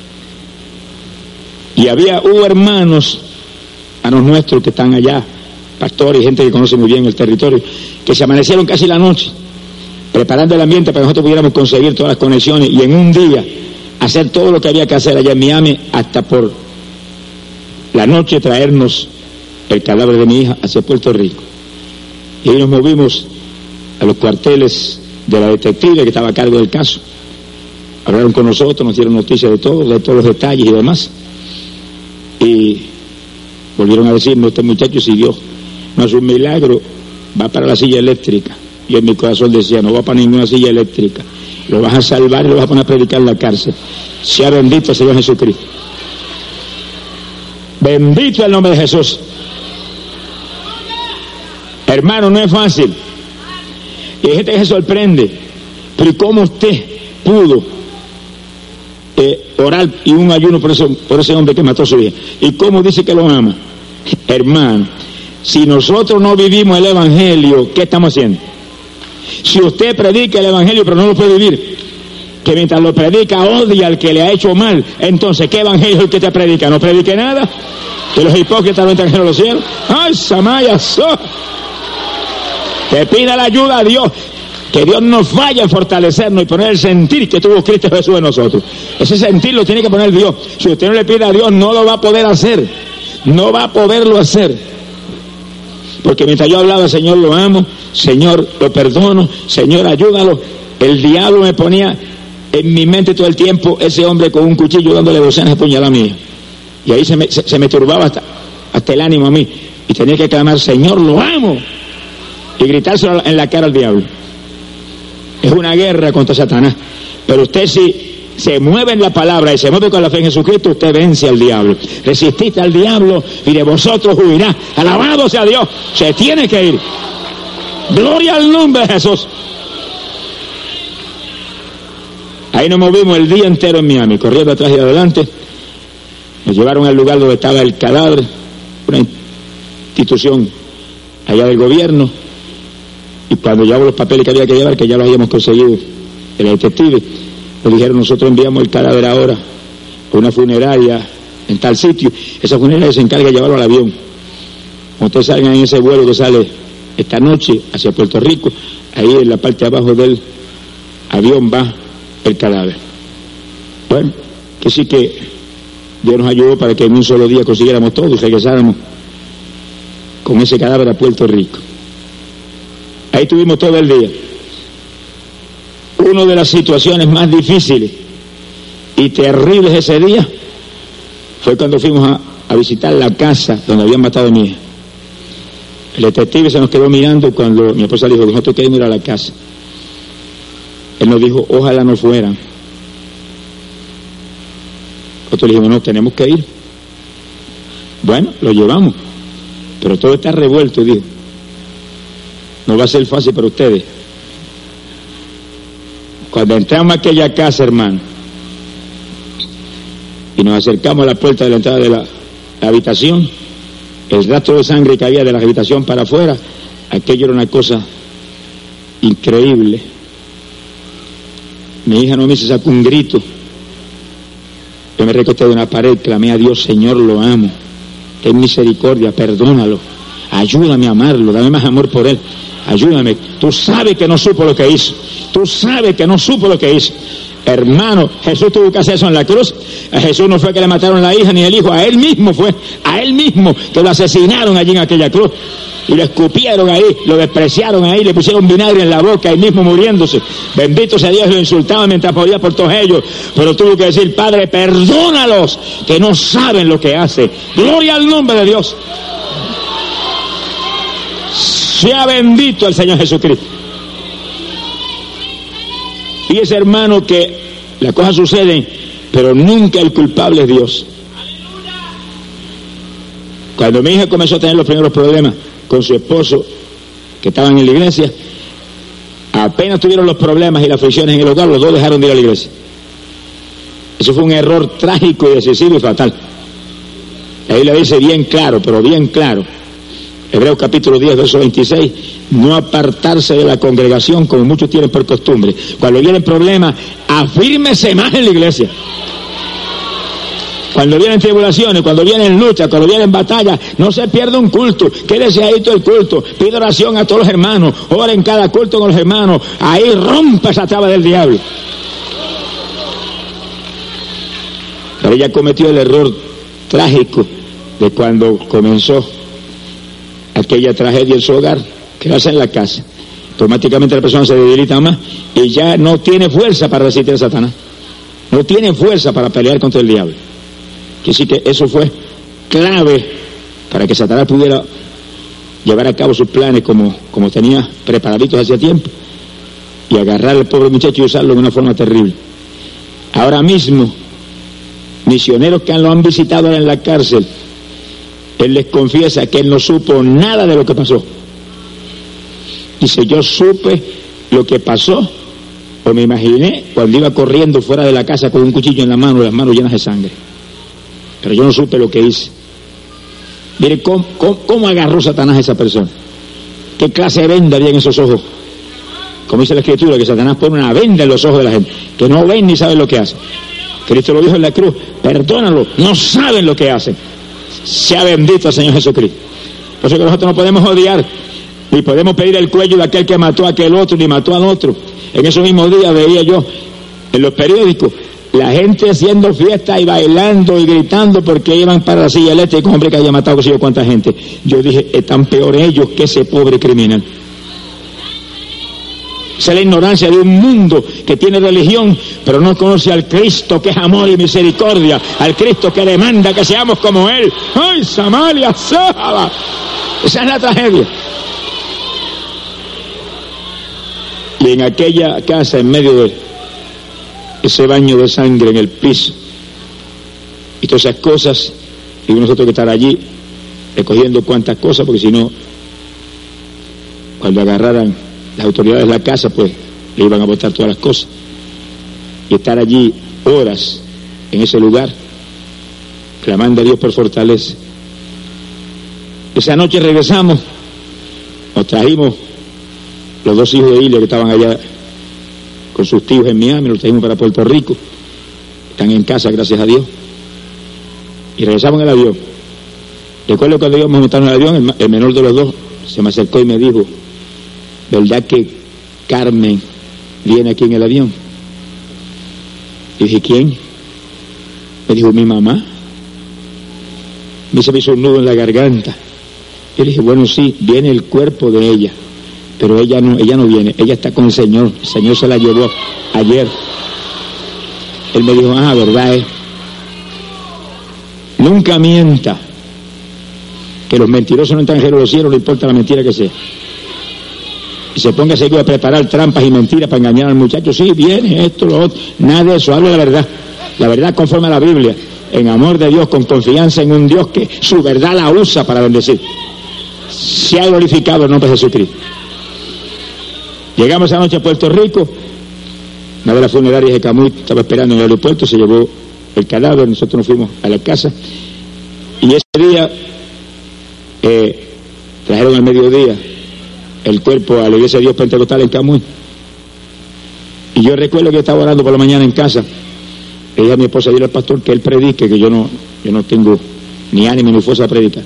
Y había, hubo hermanos, hermanos nuestros que están allá, pastores y gente que conoce muy bien el territorio, que se amanecieron casi la noche, preparando el ambiente para que nosotros pudiéramos conseguir todas las conexiones y en un día hacer todo lo que había que hacer allá en Miami, hasta por la noche traernos el cadáver de mi hija hacia Puerto Rico. Y ahí nos movimos a los cuarteles de la detective que estaba a cargo del caso. Hablaron con nosotros, nos dieron noticias de todo, de todos los detalles y demás. Y volvieron a decirme, este muchacho siguió, no es un milagro, va para la silla eléctrica. Y en mi corazón decía, no va para ninguna silla eléctrica, lo vas a salvar y lo vas a poner a predicar en la cárcel. Sea bendito el Señor Jesucristo. Bendito el nombre de Jesús. Hermano, no es fácil. Y hay gente que se sorprende. Pero ¿cómo usted pudo eh, orar y un ayuno por ese, por ese hombre que mató a su hija? ¿Y cómo dice que lo ama? Hermano, si nosotros no vivimos el Evangelio, ¿qué estamos haciendo? Si usted predica el Evangelio pero no lo puede vivir, que mientras lo predica odia al que le ha hecho mal, entonces ¿qué Evangelio es el que te predica? ¿No predique nada? ¿Que los hipócritas no entran en los cielos? ¡Ay, Samaya! So. Que pida la ayuda a Dios. Que Dios nos vaya a fortalecernos y poner el sentir que tuvo Cristo Jesús en nosotros. Ese sentir lo tiene que poner Dios. Si usted no le pide a Dios, no lo va a poder hacer. No va a poderlo hacer. Porque mientras yo hablaba, Señor, lo amo, Señor, lo perdono, Señor, ayúdalo, el diablo me ponía en mi mente todo el tiempo ese hombre con un cuchillo dándole docenas de puñaladas a mí. Y ahí se me, se, se me turbaba hasta, hasta el ánimo a mí. Y tenía que clamar, Señor, lo amo. Y gritárselo en la cara al diablo. Es una guerra contra Satanás. Pero usted si se mueve en la palabra y se mueve con la fe en Jesucristo, usted vence al diablo. Resististe al diablo y de vosotros huirá. Alabado sea Dios. Se tiene que ir. Gloria al nombre de Jesús. Ahí nos movimos el día entero en Miami, corriendo atrás y adelante. Nos llevaron al lugar donde estaba el cadáver, una institución allá del gobierno. Y cuando llevamos los papeles que había que llevar, que ya los habíamos conseguido, el detective, nos dijeron, nosotros enviamos el cadáver ahora a una funeraria en tal sitio. Esa funeraria se encarga de llevarlo al avión. Cuando ustedes salgan en ese vuelo que sale esta noche hacia Puerto Rico, ahí en la parte de abajo del avión va el cadáver. Bueno, que sí que Dios nos ayudó para que en un solo día consiguiéramos todo y regresáramos con ese cadáver a Puerto Rico. Ahí tuvimos todo el día. Una de las situaciones más difíciles y terribles ese día fue cuando fuimos a, a visitar la casa donde habían matado a mi hija. El detective se nos quedó mirando cuando mi esposa le dijo, nosotros queremos ir a la casa. Él nos dijo, ojalá no fueran. Nosotros le dijimos, no, tenemos que ir. Bueno, lo llevamos, pero todo está revuelto, dijo. No va a ser fácil para ustedes. Cuando entramos a aquella casa, hermano, y nos acercamos a la puerta de la entrada de la, la habitación, el rastro de sangre que había de la habitación para afuera, aquello era una cosa increíble. Mi hija no me se sacó un grito. Yo me recosté de una pared, clamé a Dios, Señor, lo amo, ten misericordia, perdónalo, ayúdame a amarlo, dame más amor por él, ayúdame. Tú sabes que no supo lo que hizo, tú sabes que no supo lo que hizo. Hermano, Jesús tuvo que hacer eso en la cruz. A Jesús no fue que le mataron la hija ni el hijo, a él mismo fue, a él mismo que lo asesinaron allí en aquella cruz. Y lo escupieron ahí, lo despreciaron ahí, le pusieron vinagre en la boca, ahí mismo muriéndose. Bendito sea Dios, lo insultaban mientras moría por todos ellos. Pero tuvo que decir, Padre, perdónalos, que no saben lo que hacen. Gloria al nombre de Dios. Sea bendito el Señor Jesucristo. Fíjese, hermano, que las cosas suceden, pero nunca el culpable es Dios. Cuando mi hija comenzó a tener los primeros problemas con su esposo, que estaban en la iglesia, apenas tuvieron los problemas y las fricciones en el hogar, los dos dejaron de ir a la iglesia. Eso fue un error trágico y decisivo y fatal. La Biblia dice bien claro, pero bien claro, Hebreos capítulo diez, verso veintiséis, no apartarse de la congregación como muchos tienen por costumbre. Cuando vienen problemas, afírmese más en la iglesia. Cuando vienen tribulaciones, cuando vienen luchas, cuando vienen batallas, no se pierda un culto, quédese ahí todo el culto, pide oración a todos los hermanos, ora en cada culto con los hermanos, ahí rompa esa traba del diablo. Pero ella cometió el error trágico de cuando comenzó aquella tragedia en su hogar, quedarse en la casa. Automáticamente la persona se debilita más y ya no tiene fuerza para resistir a Satanás, no tiene fuerza para pelear contra el diablo. Que sí que eso fue clave para que Satanás pudiera llevar a cabo sus planes como, como tenía preparaditos hacía tiempo y agarrar al pobre muchacho y usarlo de una forma terrible. Ahora mismo, misioneros que lo han visitado en la cárcel, él les confiesa que él no supo nada de lo que pasó. Dice, yo supe lo que pasó o me imaginé cuando iba corriendo fuera de la casa con un cuchillo en la mano, las manos llenas de sangre. Pero yo no supe lo que hice. Mire cómo, cómo, cómo agarró Satanás a esa persona. ¿Qué clase de venda había en esos ojos? Como dice la Escritura, que Satanás pone una venda en los ojos de la gente, que no ven ni saben lo que hacen. Cristo lo dijo en la cruz, perdónalo, no saben lo que hacen. Sea bendito el Señor Jesucristo. Por eso que nosotros no podemos odiar Ni podemos pedir el cuello de aquel que mató a aquel otro, ni mató al otro. En esos mismos días veía yo en los periódicos la gente haciendo fiesta y bailando y gritando porque iban para la silla eléctrica, un hombre que haya matado, que sé yo cuánta gente. Yo dije, están peor ellos que ese pobre criminal. Esa es la ignorancia de un mundo que tiene religión, pero no conoce al Cristo que es amor y misericordia, al Cristo que demanda que seamos como Él. ¡Ay, Samaria, Sábala! Esa es la tragedia. Y en aquella casa, en medio de ese baño de sangre en el piso, y todas esas cosas, y nosotros que estar allí recogiendo cuantas cosas, porque si no, cuando agarraran las autoridades de la casa, pues le iban a botar todas las cosas. Y estar allí horas en ese lugar, clamando a Dios por fortaleza. Esa noche regresamos, nos trajimos los dos hijos de Ilia que estaban allá con sus tíos en Miami, los trajimos para Puerto Rico. Están en casa, gracias a Dios. Y regresamos en el avión. Recuerdo cuando íbamos a montar en el avión, el, el menor de los dos se me acercó y me dijo, ¿verdad que Carmen viene aquí en el avión? Y dije, ¿quién? Me dijo, mi mamá. Me se me hizo un nudo en la garganta. Y le dije, bueno, sí, viene el cuerpo de ella, pero ella no, ella no viene, ella está con el Señor. El Señor se la llevó ayer. Él me dijo, ah, verdad es. Nunca mienta. Que los mentirosos no entran en los cielos, no importa la mentira que sea. Y se ponga seguido a preparar trampas y mentiras para engañar al muchacho. Sí, viene esto, lo otro. Nada de eso, habla la verdad. La verdad conforme a la Biblia. En amor de Dios, con confianza en un Dios que su verdad la usa para bendecir. Se ha glorificado el nombre de Jesucristo. Llegamos esa noche a Puerto Rico. Una de las funerarias de Camuy estaba esperando en el aeropuerto, se llevó el cadáver, nosotros nos fuimos a la casa. Y ese día eh, trajeron al mediodía el cuerpo a la iglesia de Dios Pentecostal en Camuy. Y yo recuerdo que estaba orando por la mañana en casa. Le dije a mi esposa, dile al pastor que él predique, que yo no, yo no tengo ni ánimo ni fuerza a predicar.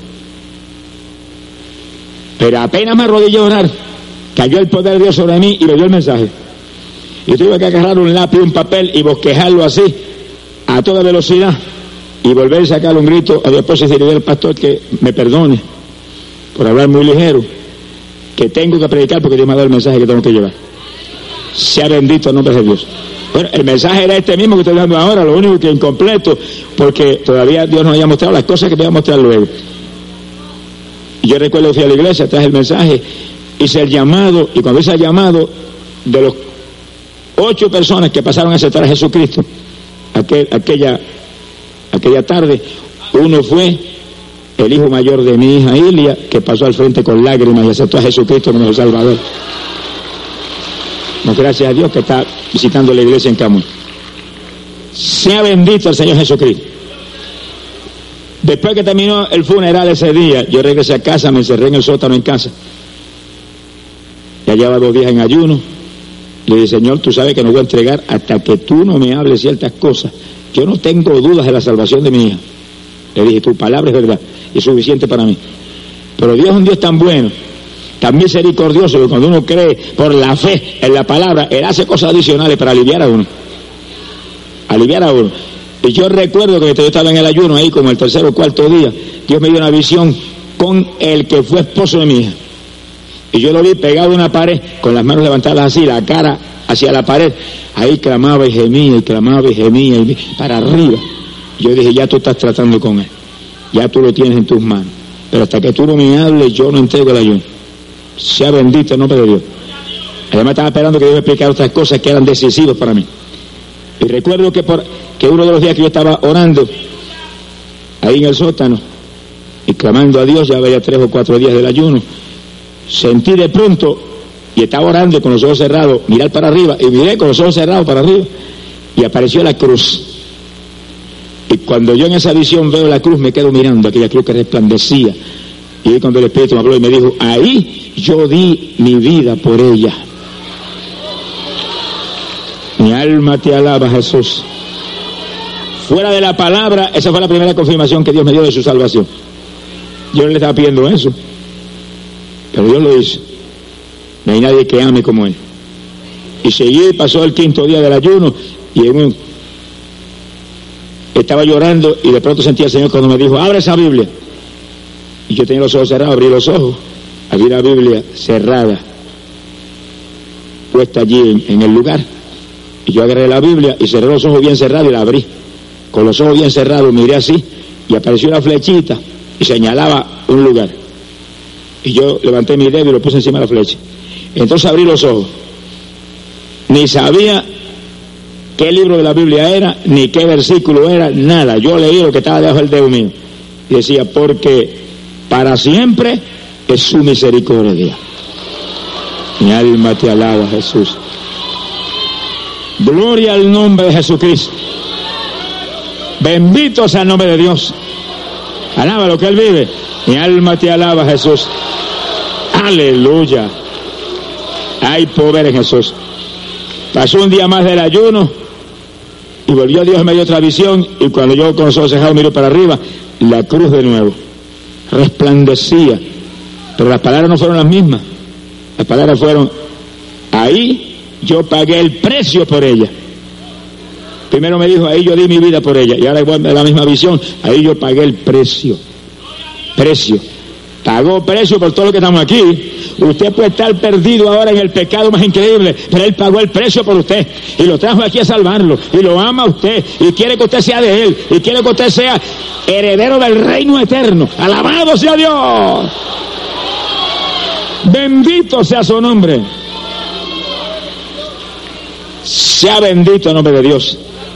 Pero apenas me arrodillé a orar, cayó el poder de Dios sobre mí y me dio el mensaje. Y tuve que agarrar un lápiz, un papel y bosquejarlo así, a toda velocidad, y volver a sacar un grito a mi esposa y decirle al pastor que me perdone por hablar muy ligero, que tengo que predicar porque Dios me ha dado el mensaje que tengo que llevar. Sea bendito el nombre de Dios. Bueno, el mensaje era este mismo que estoy dando ahora, lo único que incompleto, porque todavía Dios nos había mostrado las cosas que te voy a mostrar luego. Y yo recuerdo que fui a la iglesia, traje el mensaje, hice el llamado, y cuando hice el llamado, de los ocho personas que pasaron a aceptar a Jesucristo aquel, aquella, aquella tarde, uno fue el hijo mayor de mi hija Ilia, que pasó al frente con lágrimas y aceptó a Jesucristo como su Salvador. No, gracias a Dios que está visitando la iglesia en Camuy. Sea bendito el Señor Jesucristo. Después que terminó el funeral ese día, yo regresé a casa, me encerré en el sótano en casa. Ya llevaba dos días en ayuno. Le dije, Señor, tú sabes que no voy a entregar hasta que tú no me hables ciertas cosas. Yo no tengo dudas de la salvación de mi hija. Le dije, tu palabra es verdad y es suficiente para mí. Pero Dios es un Dios tan bueno, tan misericordioso, que cuando uno cree por la fe en la palabra, Él hace cosas adicionales para aliviar a uno. Aliviar a uno. Y yo recuerdo que yo estaba en el ayuno ahí como el tercer o cuarto día. Dios me dio una visión con el que fue esposo de mi hija. Y yo lo vi pegado a una pared, con las manos levantadas así, la cara hacia la pared. Ahí clamaba y gemía, y clamaba y gemía, y para arriba. Yo dije, ya tú estás tratando con él. Ya tú lo tienes en tus manos. Pero hasta que tú no me hables, yo no entrego el ayuno. Sea bendito el nombre de Dios. Además estaba esperando que Dios me explicara otras cosas que eran decisivas para mí. Y recuerdo que, por, que uno de los días que yo estaba orando, ahí en el sótano, y clamando a Dios, ya había tres o cuatro días del ayuno, sentí de pronto, y estaba orando con los ojos cerrados, mirar para arriba, y miré con los ojos cerrados para arriba, y apareció la cruz. Y cuando yo en esa visión veo la cruz, me quedo mirando aquella cruz que resplandecía. Y ahí cuando el Espíritu me habló y me dijo, ahí yo di mi vida por ella. Mi alma te alaba, Jesús. Fuera de la palabra, esa fue la primera confirmación que Dios me dio de su salvación. Yo no le estaba pidiendo eso, pero Dios lo hizo. No hay nadie que ame como Él. Y seguí, pasó el quinto día del ayuno, y en un... estaba llorando, y de pronto sentí al Señor cuando me dijo, abre esa Biblia. Y yo tenía los ojos cerrados, abrí los ojos, había la Biblia cerrada, puesta allí en, en el lugar. Y yo agarré la Biblia y cerré los ojos bien cerrados y la abrí. Con los ojos bien cerrados miré así, y apareció una flechita y señalaba un lugar. Y yo levanté mi dedo y lo puse encima de la flecha. Entonces abrí los ojos. Ni sabía qué libro de la Biblia era, ni qué versículo era, nada. Yo leí lo que estaba debajo del dedo mío. Y decía, porque para siempre es su misericordia. Mi alma te alaba, Jesús. Gloria al nombre de Jesucristo. Bendito sea el nombre de Dios. Alaba lo que Él vive. Mi alma te alaba, Jesús. Aleluya. Hay poder en Jesús. Pasó un día más del ayuno y volvió Dios, me dio otra visión, y cuando yo con los ojos cerrados miro para arriba, la cruz de nuevo resplandecía, pero las palabras no fueron las mismas. Las palabras fueron, ahí yo pagué el precio por ella. Primero me dijo, ahí yo di mi vida por ella, y ahora igual la misma visión, ahí yo pagué el precio. Precio. Pagó precio por todo lo que estamos aquí. Usted puede estar perdido ahora en el pecado más increíble, pero Él pagó el precio por usted y lo trajo aquí a salvarlo, y lo ama a usted, y quiere que usted sea de Él, y quiere que usted sea heredero del reino eterno. Alabado sea Dios. Bendito sea su nombre. Sea bendito el nombre de Dios.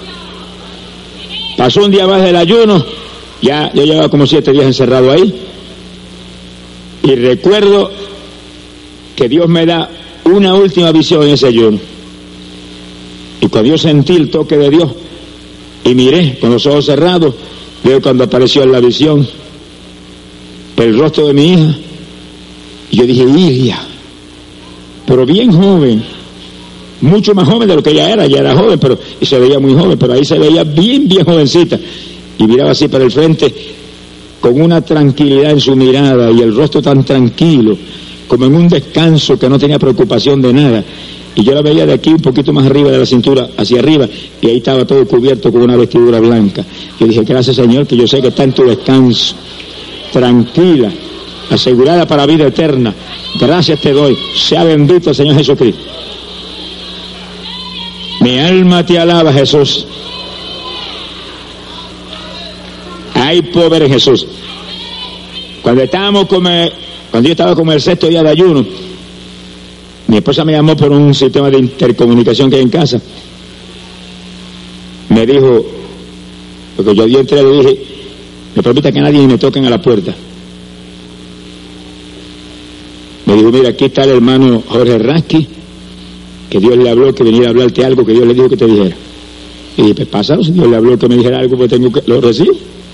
Pasó un día más del ayuno, ya yo llevaba como siete días encerrado ahí, y recuerdo que Dios me da una última visión en ese ayuno. Y cuando yo sentí el toque de Dios y miré con los ojos cerrados, veo cuando apareció en la visión el rostro de mi hija, y yo dije, Iria, pero bien joven, mucho más joven de lo que ella era, ella era joven, pero y se veía muy joven, pero ahí se veía bien, bien jovencita, y miraba así para el frente, con una tranquilidad en su mirada, y el rostro tan tranquilo, como en un descanso, que no tenía preocupación de nada. Y yo la veía de aquí un poquito más arriba de la cintura, hacia arriba, y ahí estaba todo cubierto con una vestidura blanca. Yo dije, gracias Señor, que yo sé que está en tu descanso, tranquila, asegurada para vida eterna. Gracias te doy, sea bendito el Señor Jesucristo. Mi alma te alaba, Jesús. Hay poder en Jesús. Cuando estábamos como, cuando yo estaba como el sexto día de ayuno, mi esposa me llamó por un sistema de intercomunicación que hay en casa. Me dijo, porque yo, yo entré y le dije, me permita que nadie me toquen a la puerta. Me dijo, mira, aquí está el hermano Jorge Rasky, que Dios le habló que viniera a hablarte algo que Dios le dijo que te dijera. Y dije, pues pásalo, si Dios le habló que me dijera algo, pues tengo que lo recibo.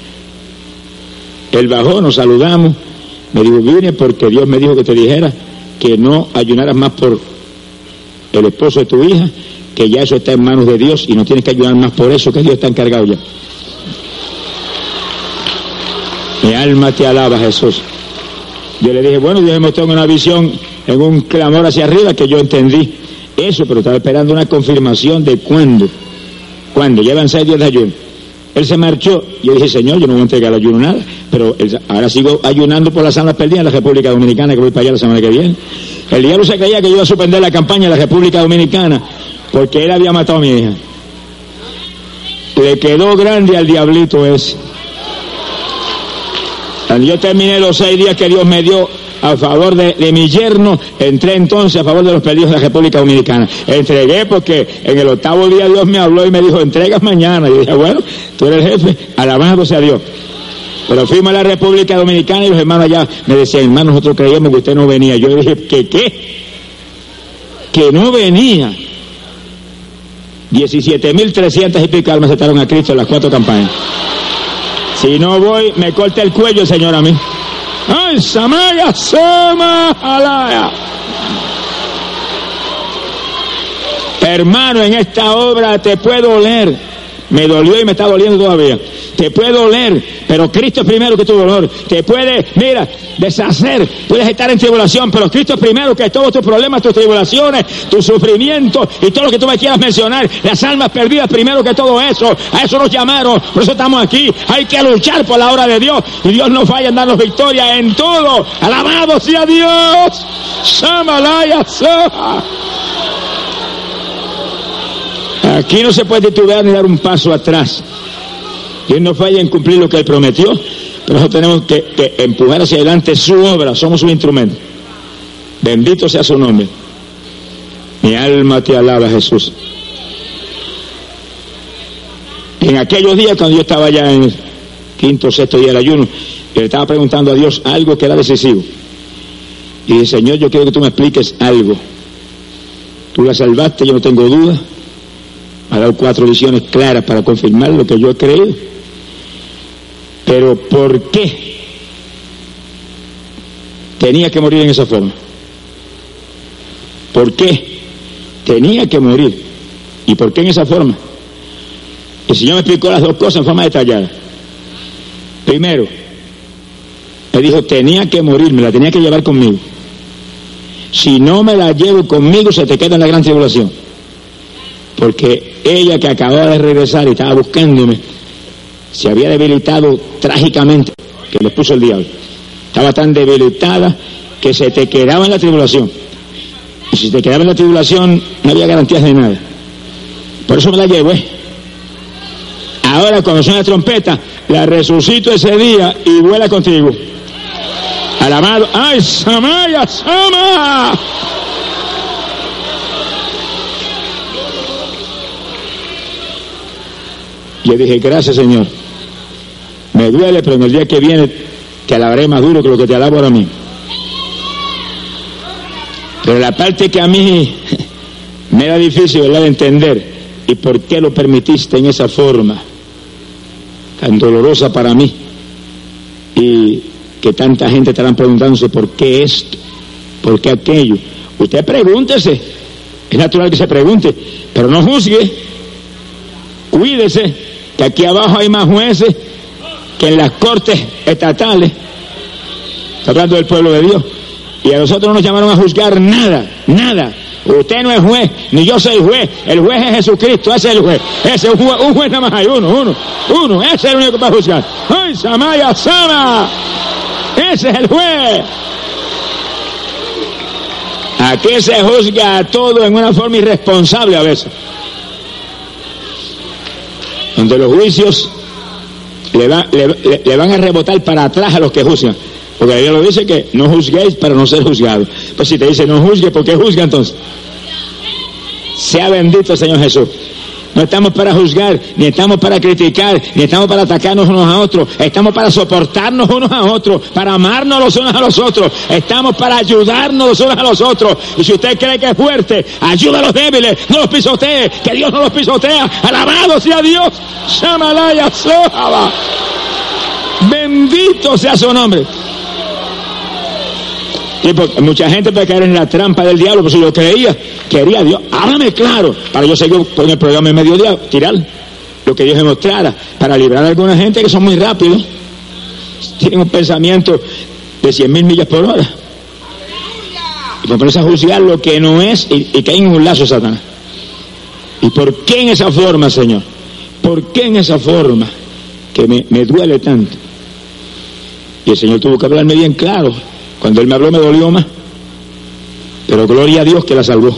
Él bajó, nos saludamos, me dijo, vine porque Dios me dijo que te dijera que no ayunaras más por el esposo de tu hija, que ya eso está en manos de Dios y no tienes que ayunar más por eso, que Dios está encargado ya. Mi alma te alaba, Jesús. Yo le dije, bueno, Dios me mostró en una visión, en un clamor hacia arriba, que yo entendí eso, pero estaba esperando una confirmación de cuándo. ¿Cuándo? Llevan seis días de ayuno. Él se marchó, yo dije, Señor, yo no voy a entregar ayuno nada, pero él, ahora sigo ayunando por las almas perdidas en la República Dominicana, que voy para allá la semana que viene. El diablo se creía que yo iba a suspender la campaña en la República Dominicana, porque él había matado a mi hija. Le quedó grande al diablito ese. Cuando yo terminé los seis días que Dios me dio a favor de, de mi yerno, entré entonces a favor de los perdidos de la República Dominicana. Entregué porque en el octavo día Dios me habló y me dijo, entregas mañana. Y yo dije, bueno, tú eres el jefe, alabado sea Dios. Pero fuimos a la República Dominicana y los hermanos allá me decían, hermano, nosotros creíamos que usted no venía. Yo dije, ¿qué qué? Que no venía. diecisiete mil trescientas y pico almas aceptaron a Cristo en las cuatro campañas. Si no voy, me corta el cuello el Señor a mí. ¡Ay, Samaya, Sama, Alaya! Hermano, en esta obra te puede doler. Me dolió y me está doliendo todavía. te puede doler, pero Cristo es primero que tu dolor. Te puede, mira, deshacer, puedes estar en tribulación, pero Cristo es primero que todos tus problemas, tus tribulaciones, tus sufrimientos y todo lo que tú me quieras mencionar. Las almas perdidas primero que todo eso. A eso nos llamaron, por eso estamos aquí. Hay que luchar por la obra de Dios y Dios nos vaya a darnos victoria en todo. Alabado sea Dios. Shamalaya Soha. Aquí no se puede titubear ni dar un paso atrás. Dios no falla en cumplir lo que Él prometió, pero nosotros tenemos que, que empujar hacia adelante su obra. Somos su instrumento. Bendito sea su nombre. Mi alma te alaba, Jesús. En aquellos días, cuando yo estaba ya en el quinto o sexto día del ayuno, yo le estaba preguntando a Dios algo que era decisivo. Y dije, Señor, yo quiero que tú me expliques algo. Tú la salvaste, yo no tengo duda. Me ha dado cuatro visiones claras para confirmar lo que yo he creído. Pero ¿por qué tenía que morir en esa forma? ¿Por qué tenía que morir? ¿Y por qué en esa forma? El Señor me explicó las dos cosas en forma detallada. Primero, me dijo, tenía que morir, me la tenía que llevar conmigo. Si no me la llevo conmigo, se te queda en la gran tribulación. Porque ella, que acababa de regresar y estaba buscándome, se había debilitado trágicamente, que le puso el diablo. Estaba tan debilitada que se te quedaba en la tribulación. Y si te quedaba en la tribulación, no había garantías de nada. Por eso me la llevé. Ahora, cuando suena la trompeta, la resucito ese día y vuela contigo. Alabado. ¡Ay, Samaya, Sama! Yo dije, gracias, Señor. Me duele, pero en el día que viene te alabaré más duro que lo que te alabo ahora mismo. Pero la parte que a mí me era difícil, ¿verdad?, de entender, y por qué lo permitiste en esa forma tan dolorosa para mí, y que tanta gente estarán preguntándose por qué esto, por qué aquello. Usted pregúntese, es natural que se pregunte, pero no juzgue. Cuídese, que aquí abajo hay más jueces que en las cortes estatales. Está hablando del pueblo de Dios. Y a nosotros no nos llamaron a juzgar nada, nada. Usted no es juez, ni yo soy juez. El juez es Jesucristo, ese es el juez. Ese es un juez, un juez nada más hay, uno, uno, uno. Ese es el único que va a juzgar. ¡Ay, Samaya, Sama! Ese es el juez. Aquí se juzga a todo en una forma irresponsable a veces. Donde los juicios le, va, le, le, le van a rebotar para atrás a los que juzgan. Porque Dios lo dice que no juzguéis para no ser juzgados. Pues si te dice no juzgue, ¿por qué juzga entonces? Sea bendito el Señor Jesús. No estamos para juzgar, ni estamos para criticar, ni estamos para atacarnos unos a otros. Estamos para soportarnos unos a otros, para amarnos los unos a los otros. Estamos para ayudarnos los unos a los otros. Y si usted cree que es fuerte, ayuda a los débiles, no los pisotee, que Dios no los pisotea. Alabado sea Dios. Shamalaya Sohaba. Bendito sea su nombre. Y porque mucha gente puede caer en la trampa del diablo, pues si yo creía, quería Dios, háblame claro, para yo seguir con el programa en mediodía, tirar lo que Dios me mostrara, para librar a alguna gente que son muy rápidos, tienen un pensamiento de cien mil millas por hora, y me pones a juzgar lo que no es, y, y caen en un lazo de Satanás. ¿Y por qué en esa forma, Señor? ¿Por qué en esa forma que me, me duele tanto? Y el Señor tuvo que hablarme bien claro. Cuando Él me habló me dolió más, pero gloria a Dios que la salvó.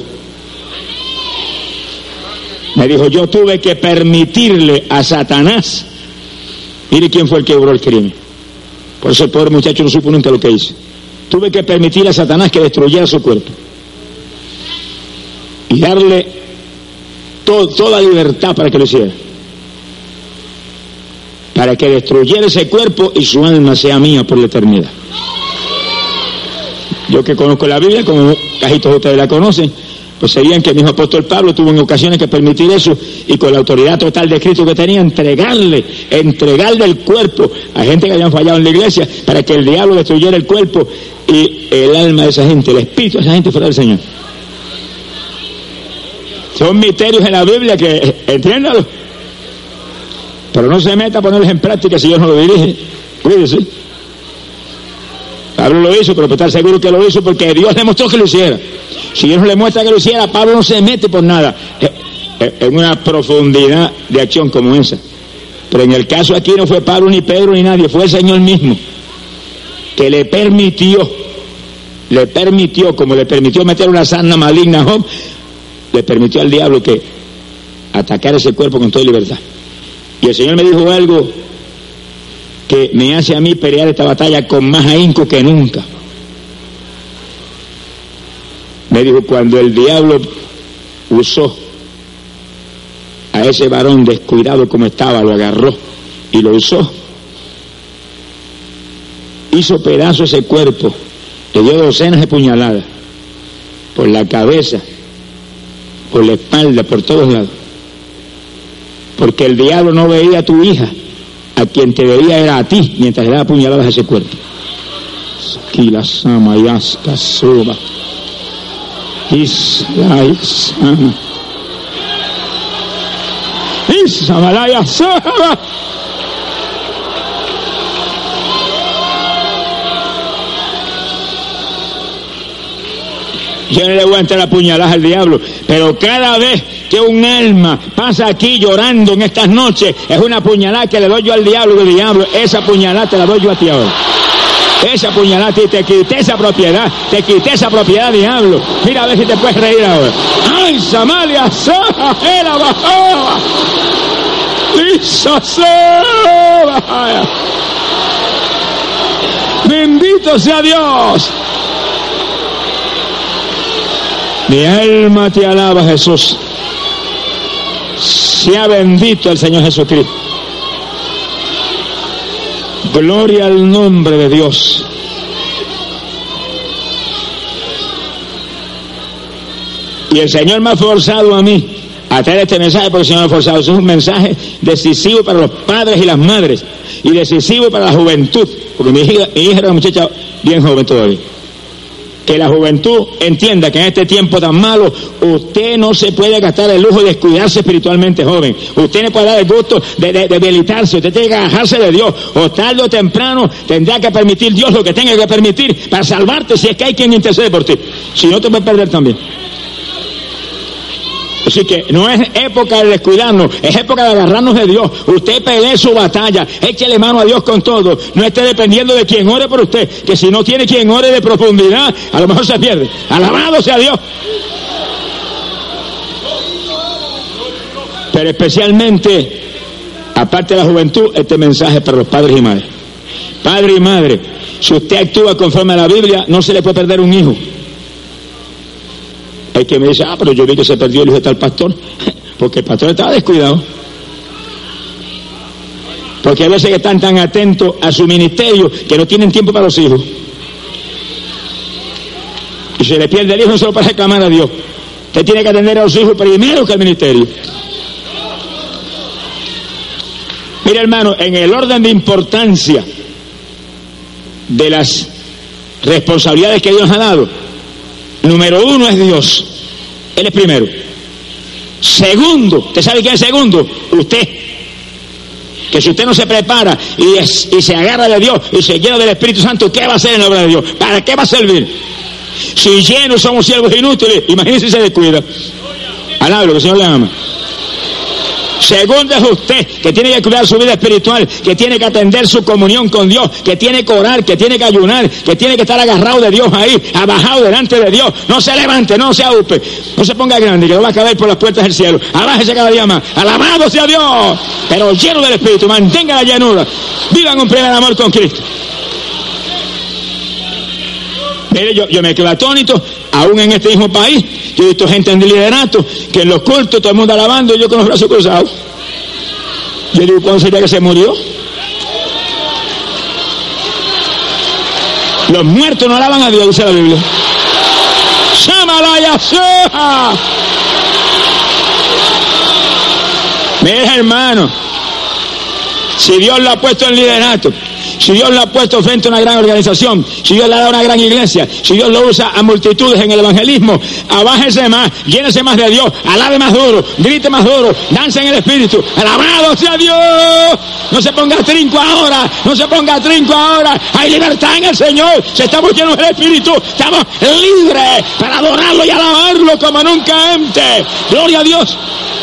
Me dijo, yo tuve que permitirle a Satanás, mire quién fue el que obró el crimen. Por eso el pobre muchacho no supo nunca lo que hizo. Tuve que permitirle a Satanás que destruyera su cuerpo y darle to- toda libertad para que lo hiciera, para que destruyera ese cuerpo y su alma sea mía por la eternidad. Yo que conozco la Biblia, como casi todos ustedes la conocen, pues sabían que el mismo apóstol Pablo tuvo en ocasiones que permitir eso, y con la autoridad total de Cristo que tenía, entregarle, entregarle el cuerpo a gente que habían fallado en la iglesia, para que el diablo destruyera el cuerpo y el alma de esa gente, el espíritu de esa gente fuera del Señor. Son misterios en la Biblia que, entiéndalo. Pero no se meta a ponerlos en práctica si Dios no lo dirige. Cuídese. Pablo lo hizo, pero para estar seguro que lo hizo porque Dios le mostró que lo hiciera. Si Dios no le muestra que lo hiciera, Pablo no se mete por nada en una profundidad de acción como esa. Pero en el caso aquí no fue Pablo ni Pedro ni nadie, fue el Señor mismo que le permitió, le permitió, como le permitió meter una sarna maligna a Job, le permitió al diablo que atacara ese cuerpo con toda libertad. Y el Señor me dijo algo que me hace a mí pelear esta batalla con más ahínco que nunca. Me dijo, cuando el diablo usó a ese varón descuidado como estaba, lo agarró y lo usó, hizo pedazo ese cuerpo, le dio docenas de puñaladas por la cabeza, por la espalda, por todos lados, porque el diablo no veía a tu hija, a quien te veía era a ti, mientras le daba puñaladas a ese cuerpo. Sakila sama yaska soba Israel sama Isamalaya soba. Yo no le voy a entrar a puñaladas al diablo, pero cada vez que un alma pasa aquí llorando en estas noches, es una puñalada que le doy yo al diablo. De diablo, esa puñalada te la doy yo a ti ahora. Esa puñalada, te, te quité esa propiedad, te quité esa propiedad, diablo. Mira a ver si te puedes reír ahora. ¡Ay, Samalia, Soja, Ela, Baja! ¡Lisa, Soja! ¡Bendito sea Dios! Mi alma te alaba, Jesús. Sea bendito el Señor Jesucristo. Gloria al nombre de Dios. Y el Señor me ha forzado a mí a traer este mensaje porque el Señor me ha forzado. Es un mensaje decisivo para los padres y las madres y decisivo para la juventud, porque mi hija, mi hija era una muchacha bien joven todavía. Que la juventud entienda que en este tiempo tan malo usted no se puede gastar el lujo de descuidarse espiritualmente, joven. Usted no puede dar el gusto de, de, de debilitarse. Usted tiene que agajarse de Dios, o tarde o temprano tendrá que permitir Dios lo que tenga que permitir para salvarte, si es que hay quien intercede por ti. Si no, te puedes perder también. Así que no es época de descuidarnos, es época de agarrarnos de Dios. Usted pelee su batalla, échele mano a Dios con todo. No esté dependiendo de quien ore por usted, que si no tiene quien ore de profundidad, a lo mejor se pierde. Alabado sea Dios. Pero especialmente, aparte de la juventud, este mensaje es para los padres y madres. Padre y madre, si usted actúa conforme a la Biblia, no se le puede perder un hijo. Hay que me dice, ah, pero yo vi que se perdió el hijo de tal pastor, porque el pastor estaba descuidado. Porque hay veces que están tan atentos a su ministerio que no tienen tiempo para los hijos. Y se le pierde el hijo no solo para reclamar a Dios. Usted tiene que atender a los hijos primero que al ministerio. Mira, hermano, en el orden de importancia de las responsabilidades que Dios ha dado, número uno es Dios. Él es primero. Segundo, ¿usted sabe quién es segundo? Usted. Que si usted no se prepara y, es, y se agarra de Dios y se llena del Espíritu Santo, ¿qué va a hacer en la obra de Dios? ¿Para qué va a servir? Si llenos somos siervos inútiles, imagínense si se descuida. Alabe lo que el Señor le ama. Segundo es usted, que tiene que cuidar su vida espiritual, que tiene que atender su comunión con Dios, que tiene que orar, que tiene que ayunar, que tiene que estar agarrado de Dios ahí, abajado delante de Dios. No se levante, no se aupe, no se ponga grande, que no va a caer por las puertas del cielo. Abájese cada día más. Alabado sea Dios, pero lleno del Espíritu. Mantenga la llanura. Vivan un primer amor con Cristo. Mire, yo, yo me quedo atónito, aún en este mismo país. Yo he visto gente en el liderato, que en los cultos todo el mundo alabando y yo con los brazos cruzados. Yo digo, ¿cuándo sería que se murió? Los muertos no alaban a Dios, dice la Biblia. ¡Shamalaya Soja! Mira, hermano, si Dios lo ha puesto en liderato, si Dios lo ha puesto frente a una gran organización, si Dios le ha dado una gran iglesia, si Dios lo usa a multitudes en el evangelismo, abájese más, llénese más de Dios, alabe más duro, grite más duro, dance en el Espíritu, alabado sea Dios. No se ponga trinco ahora, no se ponga trinco ahora, hay libertad en el Señor, si estamos llenos del Espíritu, estamos libres para adorarlo y alabarlo como nunca antes. Gloria a Dios.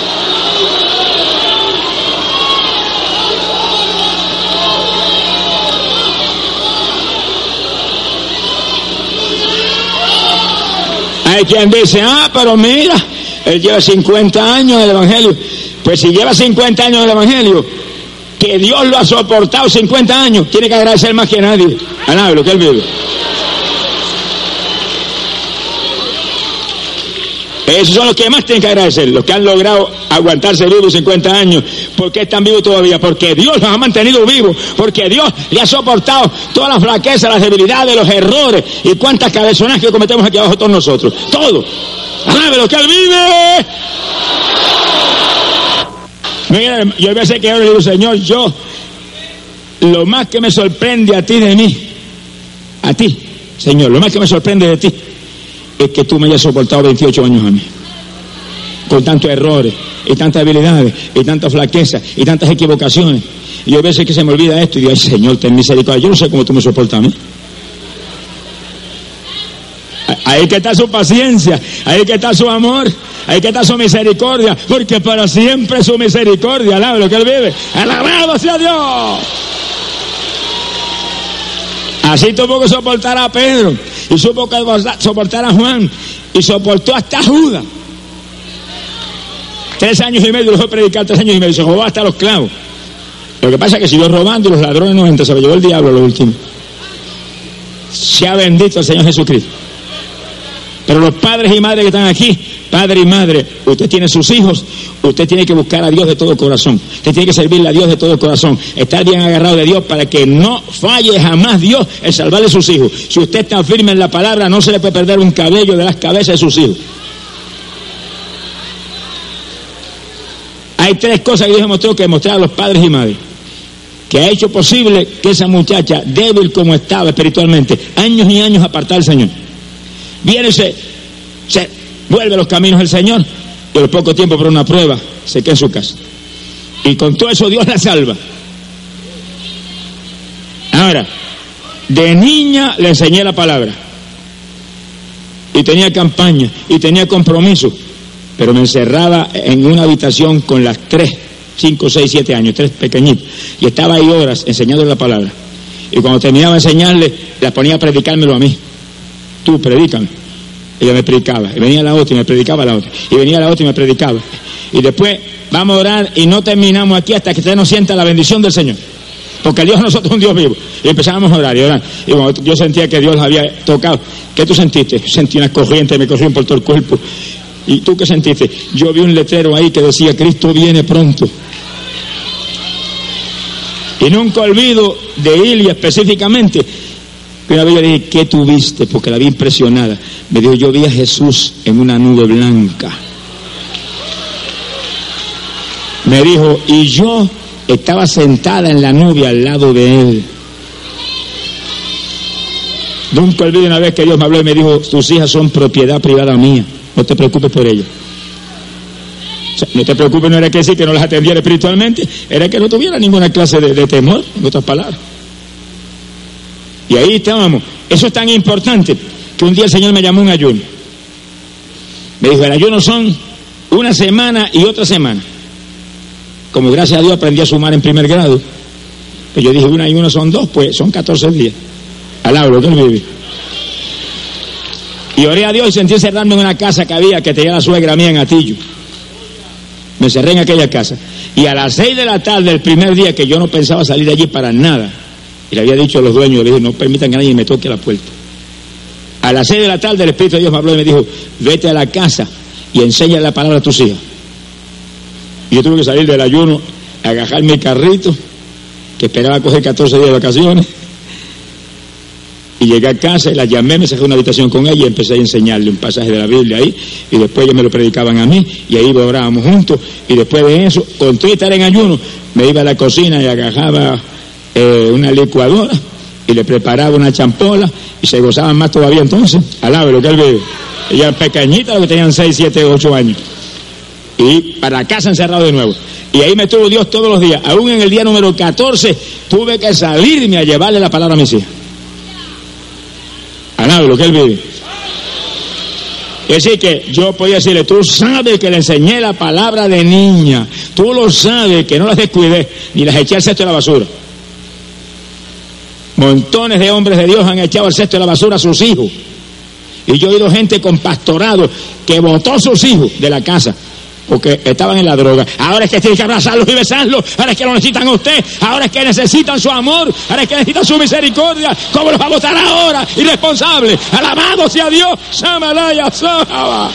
Hay quien dice, ah, pero mira, él lleva cincuenta años en el Evangelio. Pues si lleva cincuenta años en el Evangelio, que Dios lo ha soportado cincuenta años, tiene que agradecer más que nadie. Alabe lo que él vive. Esos son los que más tienen que agradecer, los que han logrado aguantarse vivos cincuenta años. ¿Por qué están vivos todavía? Porque Dios los ha mantenido vivos, porque Dios le ha soportado todas las flaquezas, las debilidades, los errores y cuántas cabezonas que cometemos aquí abajo todos nosotros. Todo. ¡Alabe lo que él vive! Mira, yo a veces que ahora le digo, Señor, yo, lo más que me sorprende a ti de mí, a ti, Señor, lo más que me sorprende de ti, es que tú me hayas soportado veintiocho años a mí, con tantos errores, y tantas debilidades, y tantas flaquezas, y tantas equivocaciones. Y yo a veces que se me olvida esto, y digo, ay, Señor, ten misericordia, yo no sé cómo tú me soportas a mí. Ahí que está su paciencia, ahí que está su amor, ahí que está su misericordia, porque para siempre su misericordia, alaba lo que él vive, alabado sea Dios. Así tuvo que soportar a Pedro, y supo que soportar a Juan, y soportó hasta Judas. Tres años y medio, lo fue a predicar tres años y medio, se robó hasta los clavos. Lo que pasa es que siguió robando y los ladrones no entran, se lo llevó el diablo lo último. Sea bendito el Señor Jesucristo. Pero los padres y madres que están aquí, padre y madre, usted tiene sus hijos, usted tiene que buscar a Dios de todo corazón, usted tiene que servirle a Dios de todo corazón, estar bien agarrado de Dios para que no falle jamás Dios en salvarle a sus hijos. Si usted está firme en la palabra, no se le puede perder un cabello de las cabezas de sus hijos. Hay tres cosas que Dios demostró que demostrar a los padres y madres, que ha hecho posible que esa muchacha, débil como estaba espiritualmente, años y años apartada del Señor, viene y se, se vuelve a los caminos del Señor, y al poco tiempo por una prueba se queda en su casa. Y con todo eso Dios la salva. Ahora, de niña le enseñé la palabra, y tenía campaña, y tenía compromiso, pero me encerraba en una habitación con las tres, cinco, seis, siete años, tres pequeñitos, y estaba ahí horas enseñándole la palabra. Y cuando terminaba de enseñarle, la ponía a predicármelo a mí. Tú, predícame. Ella me predicaba, y venía la otra y me predicaba la otra, y venía la otra y me predicaba. Y después vamos a orar y no terminamos aquí hasta que usted nos sienta la bendición del Señor, porque el Dios de nosotros es un Dios vivo. Y empezábamos a orar y orar, y cuando yo sentía que Dios los había tocado, ¿qué tú sentiste? Sentí una corriente, me corrían por todo el cuerpo. ¿Y tú qué sentiste? Yo vi un letrero ahí que decía, Cristo viene pronto. Y nunca olvido de Ilia específicamente, que una vez yo dije, ¿qué tuviste? Porque la vi impresionada. Me dijo, yo vi a Jesús en una nube blanca. Me dijo, y yo estaba sentada en la nube al lado de él. Nunca olvido una vez que Dios me habló y me dijo, tus hijas son propiedad privada mía, no te preocupes por ellas. O sea, no te preocupes, no era que sí, que no las atendiera espiritualmente, era que no tuviera ninguna clase de, de temor, en otras palabras. Y ahí estábamos. Eso es tan importante que un día el Señor me llamó a un ayuno. Me dijo, el ayuno son una semana y otra semana. Como gracias a Dios aprendí a sumar en primer grado, pues yo dije, una y una son dos, pues son catorce días. Alaba lo que él vive. Y oré a Dios y sentí encerrarme en una casa que había, que tenía la suegra mía en Atillo. Me encerré en aquella casa. Y a las seis de la tarde, el primer día, que yo no pensaba salir de allí para nada, y le había dicho a los dueños, le dije, no permitan que nadie me toque la puerta. A las seis de la tarde el Espíritu de Dios me habló y me dijo, vete a la casa y enséñale la palabra a tus hijas. Y yo tuve que salir del ayuno, agajar mi carrito, que esperaba coger catorce días de vacaciones, y llegué a casa y la llamé, me saqué una habitación con ella y empecé a enseñarle un pasaje de la Biblia ahí, y después ellos me lo predicaban a mí, y ahí orábamos juntos, y después de eso, con todo estar en ayuno, me iba a la cocina y agajaba eh, una licuadora y le preparaba una champola y se gozaban más todavía entonces. Alabe lo que él vive. Ellas pequeñitas, lo que tenían seis, siete, ocho años. Y para casa encerrado de nuevo. Y ahí me tuvo Dios todos los días. Aún en el día número catorce tuve que salirme a llevarle la palabra a mis hijas. Alabe lo que él vive. Es decir que yo podía decirle, tú sabes que le enseñé la palabra de niña, tú lo sabes que no las descuidé, ni las eché al cesto de la basura. Montones de hombres de Dios han echado al cesto de la basura a sus hijos. Y yo he oído gente con pastorado que botó a sus hijos de la casa porque estaban en la droga. Ahora es que tienen que abrazarlos y besarlos, ahora es que lo necesitan a usted, ahora es que necesitan su amor, ahora es que necesitan su misericordia. ¿Cómo los va a votar ahora? Irresponsable. Alabado sea Dios. Samalaya Sahaba.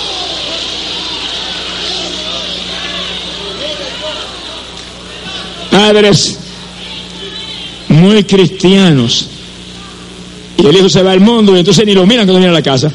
Padres muy cristianos y el hijo se va al mundo y entonces ni lo miran cuando viene a la casa.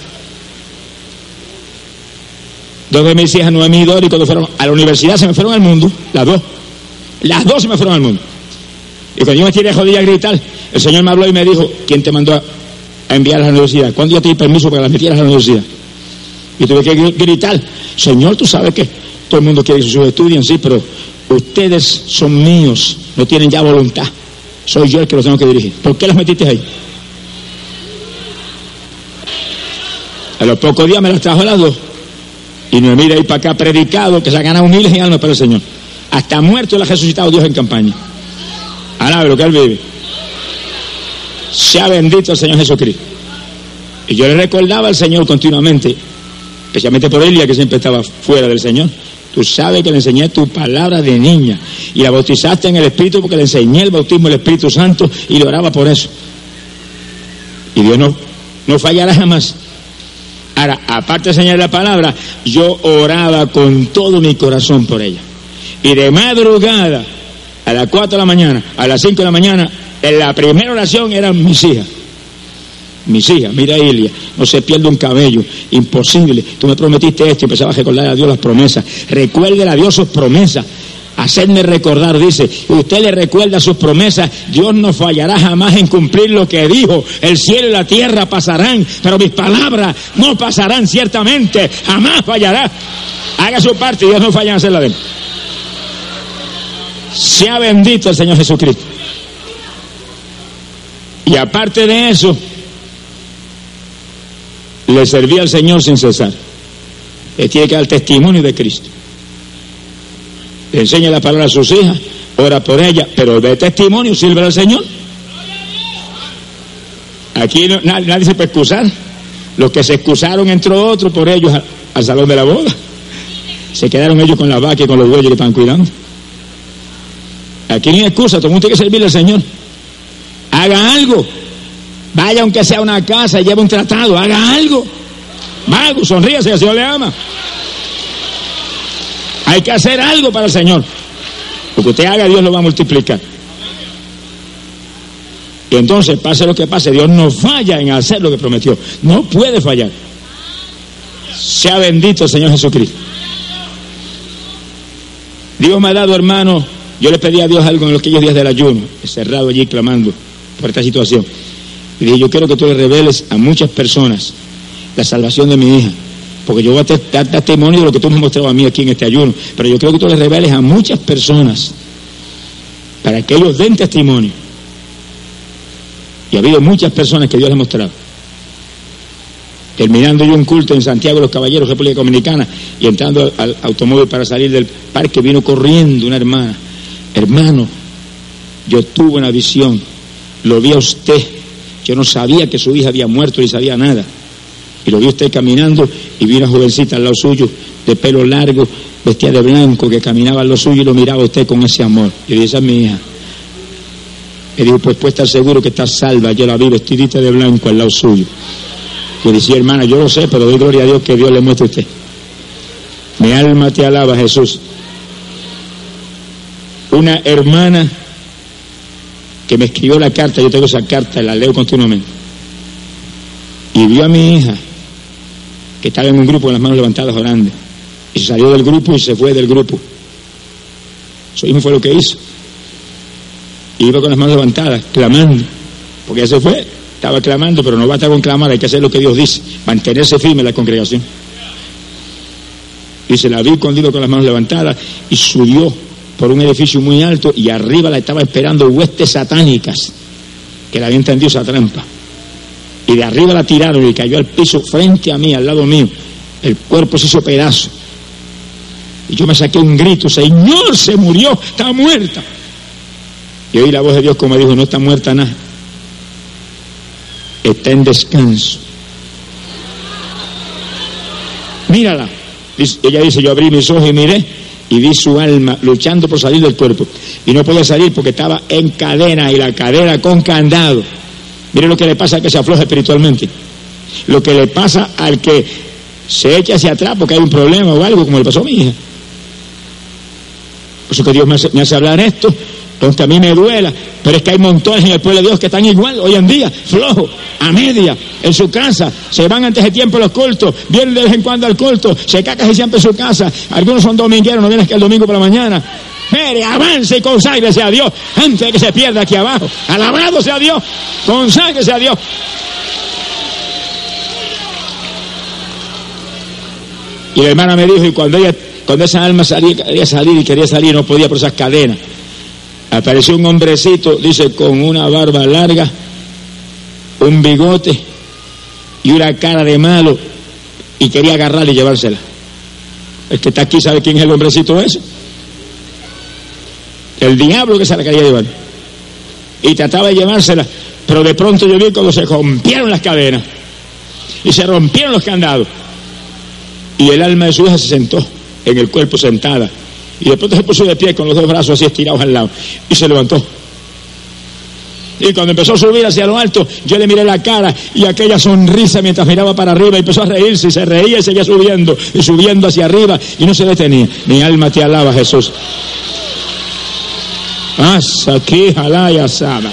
Dos de mis hijas, Noemí y Dori, cuando fueron a la universidad se me fueron al mundo, las dos, las dos se me fueron al mundo. Y cuando yo me tiré jodida a gritar, el Señor me habló y me dijo, ¿quién te mandó a, a enviar a la universidad? ¿Cuándo yo te di permiso para que las metieras a la universidad? Y tuve que gritar, Señor, tú sabes que todo el mundo quiere que sus hijos estudien, sí, pero ustedes son míos, no tienen ya voluntad, soy yo el que los tengo que dirigir. ¿Por qué las metiste ahí? A los pocos días me las trajo a las dos. Y Noemí de ahí para acá predicado que se ha ganado miles de almas para el Señor. Hasta muerto le ha resucitado Dios en campaña. Alabe lo que él vive. Sea bendito el Señor Jesucristo. Y yo le recordaba al Señor continuamente, especialmente por Elia que siempre estaba fuera del Señor. Tú sabes que le enseñé tu palabra de niña y la bautizaste en el Espíritu porque le enseñé el bautismo del Espíritu Santo y le oraba por eso. Y Dios no, no fallará jamás. Ahora, aparte de enseñar la palabra, yo oraba con todo mi corazón por ella. Y de madrugada, a las cuatro de la mañana, a las cinco de la mañana, en la primera oración eran mis hijas. Mis hijas, mira Elia, no se pierde un cabello, imposible. Tú me prometiste esto y empezaba a recordar a Dios las promesas. Recuérdele a Dios sus promesas. Hacerme recordar, dice, usted le recuerda sus promesas, Dios no fallará jamás en cumplir lo que dijo. El cielo y la tierra pasarán, pero mis palabras no pasarán ciertamente, jamás fallará. Haga su parte y Dios no falla en hacer la de él. Sea bendito el Señor Jesucristo. Y aparte de eso, le servía al Señor sin cesar. Le tiene que dar testimonio de Cristo. Le enseña la palabra a sus hijas, ora por ella, pero de testimonio sirve al Señor. Aquí no, nadie, nadie se puede excusar. Los que se excusaron entró otro por ellos al, al salón de la boda. Se quedaron ellos con la vaca y con los bueyes que estaban cuidando. Aquí no hay excusa, todo el mundo tiene que servirle al Señor. Haga algo. Vaya aunque sea a una casa y lleve un tratado, haga algo. Mago, sonríase, el Señor le ama. Hay que hacer algo para el Señor. Lo que usted haga, Dios lo va a multiplicar. Y entonces, pase lo que pase, Dios no falla en hacer lo que prometió. No puede fallar. Sea bendito el Señor Jesucristo. Dios me ha dado, hermano, yo le pedí a Dios algo en los aquellos días del ayuno, cerrado allí clamando por esta situación. Y dije, yo quiero que tú le reveles a muchas personas la salvación de mi hija. Porque yo voy a dar testimonio de lo que tú me has mostrado a mí aquí en este ayuno. Pero yo creo que tú le reveles a muchas personas para que ellos den testimonio. Y ha habido muchas personas que Dios les ha mostrado. Terminando yo un culto en Santiago de los Caballeros, República Dominicana, y entrando al automóvil para salir del parque, vino corriendo una hermana. Hermano, yo tuve una visión, lo vi a usted. Yo no sabía que su hija había muerto ni sabía nada. Y lo vi usted caminando y vi una jovencita al lado suyo, de pelo largo, vestida de blanco, que caminaba al lado suyo y lo miraba a usted con ese amor. Y le dije, esa es mi hija. Y dijo, pues puede estar seguro que está salva, yo la vi vestidita de blanco al lado suyo. Y le decía, hermana, yo lo sé, pero doy gloria a Dios que Dios le muestre a usted. Mi alma te alaba, Jesús. Una hermana que me escribió la carta, yo tengo esa carta, la leo continuamente. Y vio a mi hija que estaba en un grupo con las manos levantadas orando, y se salió del grupo y se fue del grupo. Eso mismo fue lo que hizo. Y iba con las manos levantadas, clamando, porque ya se fue, estaba clamando, pero no basta con clamar, hay que hacer lo que Dios dice, mantenerse firme en la congregación. Y se la vi cuando iba con las manos levantadas y subió por un edificio muy alto y arriba la estaba esperando huestes satánicas que le habían tendido esa trampa. Y de arriba la tiraron y cayó al piso frente a mí, al lado mío. El cuerpo se hizo pedazo. Y yo me saqué un grito: Señor, se murió, está muerta. Y oí la voz de Dios como me dijo: no está muerta nada, está en descanso. Mírala. Ella dice: yo abrí mis ojos y miré y vi su alma luchando por salir del cuerpo y no podía salir porque estaba en cadena, y la cadena con candado. Mire lo que le pasa al que se afloja espiritualmente, lo que le pasa al que se echa hacia atrás porque hay un problema o algo, como le pasó a mi hija. Por eso que Dios me hace, me hace hablar esto, aunque a mí me duela, pero es que hay montones en el pueblo de Dios que están igual hoy en día, flojos, a media, en su casa, se van antes de tiempo a los cultos, vienen de vez en cuando al culto, se cacan siempre en su casa, algunos son domingueros, no vienen hasta el domingo por la mañana. Mire, avance y conságrese a Dios antes de que se pierda aquí abajo. Alabado sea Dios, conságrese a Dios. Y la hermana me dijo, y cuando ella, cuando esa alma salía, quería salir y quería salir, no podía por esas cadenas, apareció un hombrecito, dice, con una barba larga, un bigote y una cara de malo, y quería agarrarla y llevársela. El que está aquí sabe quién es el hombrecito ese. El diablo que se la quería llevar. Y trataba de llevársela, pero de pronto yo vi cuando se rompieron las cadenas y se rompieron los candados. Y el alma de su hija se sentó en el cuerpo sentada. Y de pronto se puso de pie con los dos brazos así estirados al lado. Y se levantó. Y cuando empezó a subir hacia lo alto, yo le miré la cara y aquella sonrisa mientras miraba para arriba, y empezó a reírse y se reía y seguía subiendo y subiendo hacia arriba y no se detenía. Mi alma te alaba, Jesús. Hasta aquí, jalaya sana.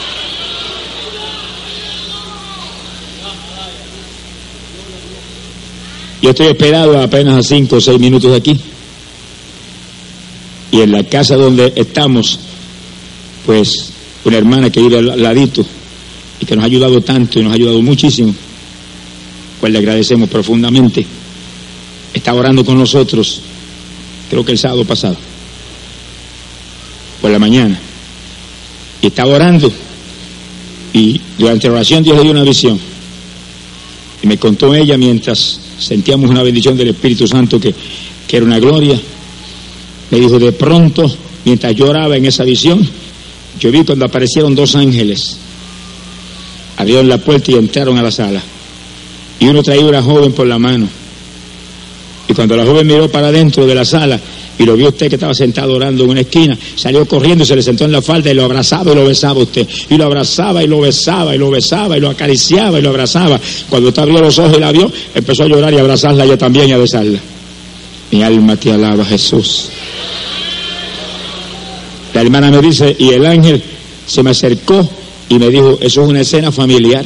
Yo estoy esperado apenas a cinco o seis minutos de aquí. Y en la casa donde estamos, pues, una hermana que vive al ladito y que nos ha ayudado tanto y nos ha ayudado muchísimo, pues le agradecemos profundamente. Está orando con nosotros, creo que el sábado pasado, por la mañana, y estaba orando, y durante la oración Dios le dio una visión, y me contó ella mientras sentíamos una bendición del Espíritu Santo que, que era una gloria. Me dijo, de pronto, mientras yo oraba en esa visión, yo vi cuando aparecieron dos ángeles, abrieron la puerta y entraron a la sala, y uno traía una joven por la mano, y cuando la joven miró para adentro de la sala y lo vio usted que estaba sentado orando en una esquina, salió corriendo y se le sentó en la falda y lo abrazaba y lo besaba usted, y lo abrazaba y lo besaba y lo besaba y lo acariciaba y lo abrazaba. Cuando usted abrió los ojos y la vio, empezó a llorar y a abrazarla ella también y a besarla. Mi alma te alaba, Jesús. La hermana me dice, y el ángel se me acercó y me dijo, eso es una escena familiar.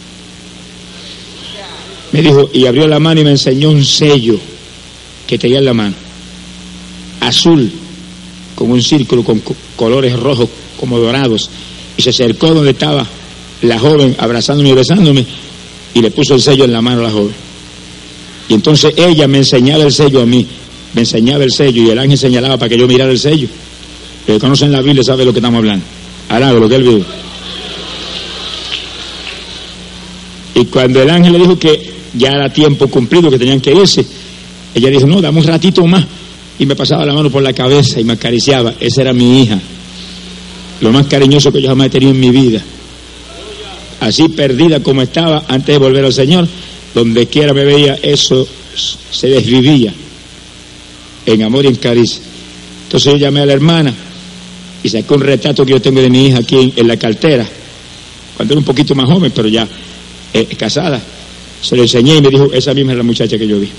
Me dijo, y abrió la mano y me enseñó un sello que tenía en la mano, azul, con un círculo con colores rojos como dorados, y se acercó donde estaba la joven abrazándome y besándome, y le puso el sello en la mano a la joven. Y entonces ella me enseñaba el sello a mí, me enseñaba el sello, y el ángel señalaba para que yo mirara el sello. El que conoce la Biblia sabe de lo que estamos hablando. Ahora de lo que él vive. Y cuando el ángel le dijo que ya era tiempo cumplido, que tenían que irse, ella dijo, no, dame un ratito más. Y me pasaba la mano por la cabeza y me acariciaba. Esa era mi hija, lo más cariñoso que yo jamás he tenido en mi vida. Así perdida como estaba antes de volver al Señor, donde quiera me veía, eso se desvivía en amor y en caricia. Entonces yo llamé a la hermana y saqué un retrato que yo tengo de mi hija aquí en, en la cartera, cuando era un poquito más joven, pero ya eh, casada. Se lo enseñé y me dijo, esa misma es la muchacha que yo vi.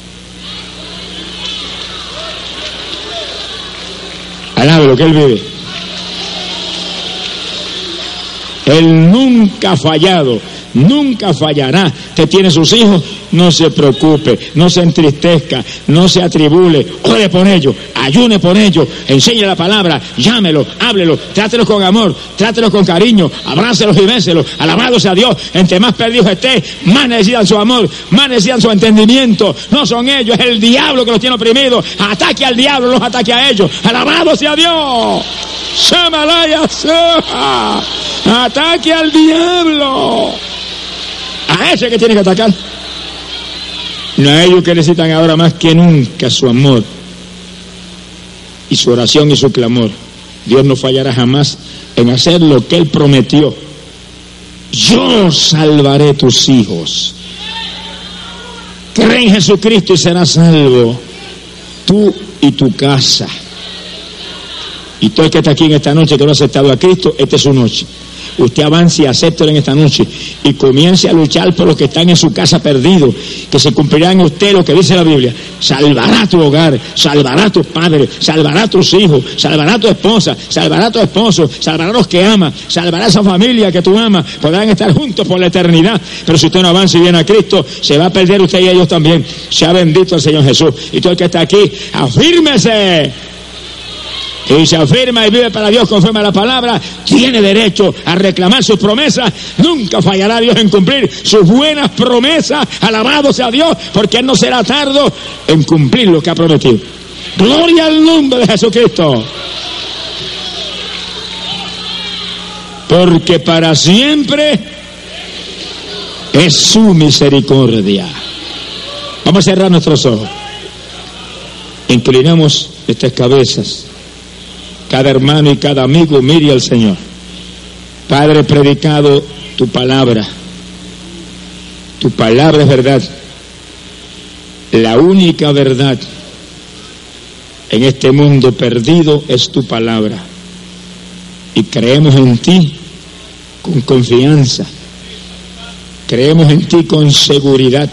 Alabe lo que él vive. Él nunca ha fallado, nunca fallará. Usted tiene sus hijos, no se preocupe, no se entristezca, no se atribule, ore por ellos, ayune por ellos, enseñe la palabra, llámelo, háblelo, trátelos con amor, trátelos con cariño, abrácelos y béselos, alabado sea Dios. Entre más perdidos esté, más necesitan su amor, más necesitan su entendimiento. No son ellos, es el diablo que los tiene oprimidos. Ataque al diablo, no ataque a ellos. Alabado sea Dios. Shamalaya, ataque al diablo, a ese que tiene que atacar, no a ellos que necesitan ahora más que nunca su amor y su oración y su clamor. Dios no fallará jamás en hacer lo que Él prometió. Yo salvaré tus hijos. Cree en Jesucristo y serás salvo, tú y tu casa. Y todo el que está aquí en esta noche que no ha aceptado a Cristo, esta es su noche. Usted avance y acéptelo en esta noche y comience a luchar por los que están en su casa perdidos, que se cumplirá en usted lo que dice la Biblia. Salvará tu hogar, salvará a tus padres, salvará a tus hijos, salvará a tu esposa, salvará a tu esposo, salvará a los que ama, salvará a esa familia que tú amas. Podrán estar juntos por la eternidad, pero si usted no avanza y viene a Cristo, se va a perder usted y ellos también. Sea bendito el Señor Jesús. Y todo el que está aquí, afírmese. Y se afirma y vive para Dios conforme a la palabra, tiene derecho a reclamar sus promesas. Nunca fallará Dios en cumplir sus buenas promesas. Alabado sea Dios, porque Él no será tardo en cumplir lo que ha prometido. Gloria al nombre de Jesucristo. Porque para siempre es su misericordia. Vamos a cerrar nuestros ojos. Inclinamos nuestras cabezas. Cada hermano y cada amigo mire al Señor. Padre, predicado tu palabra. Tu palabra es verdad. La única verdad en este mundo perdido es tu palabra. Y creemos en ti con confianza. Creemos en ti con seguridad.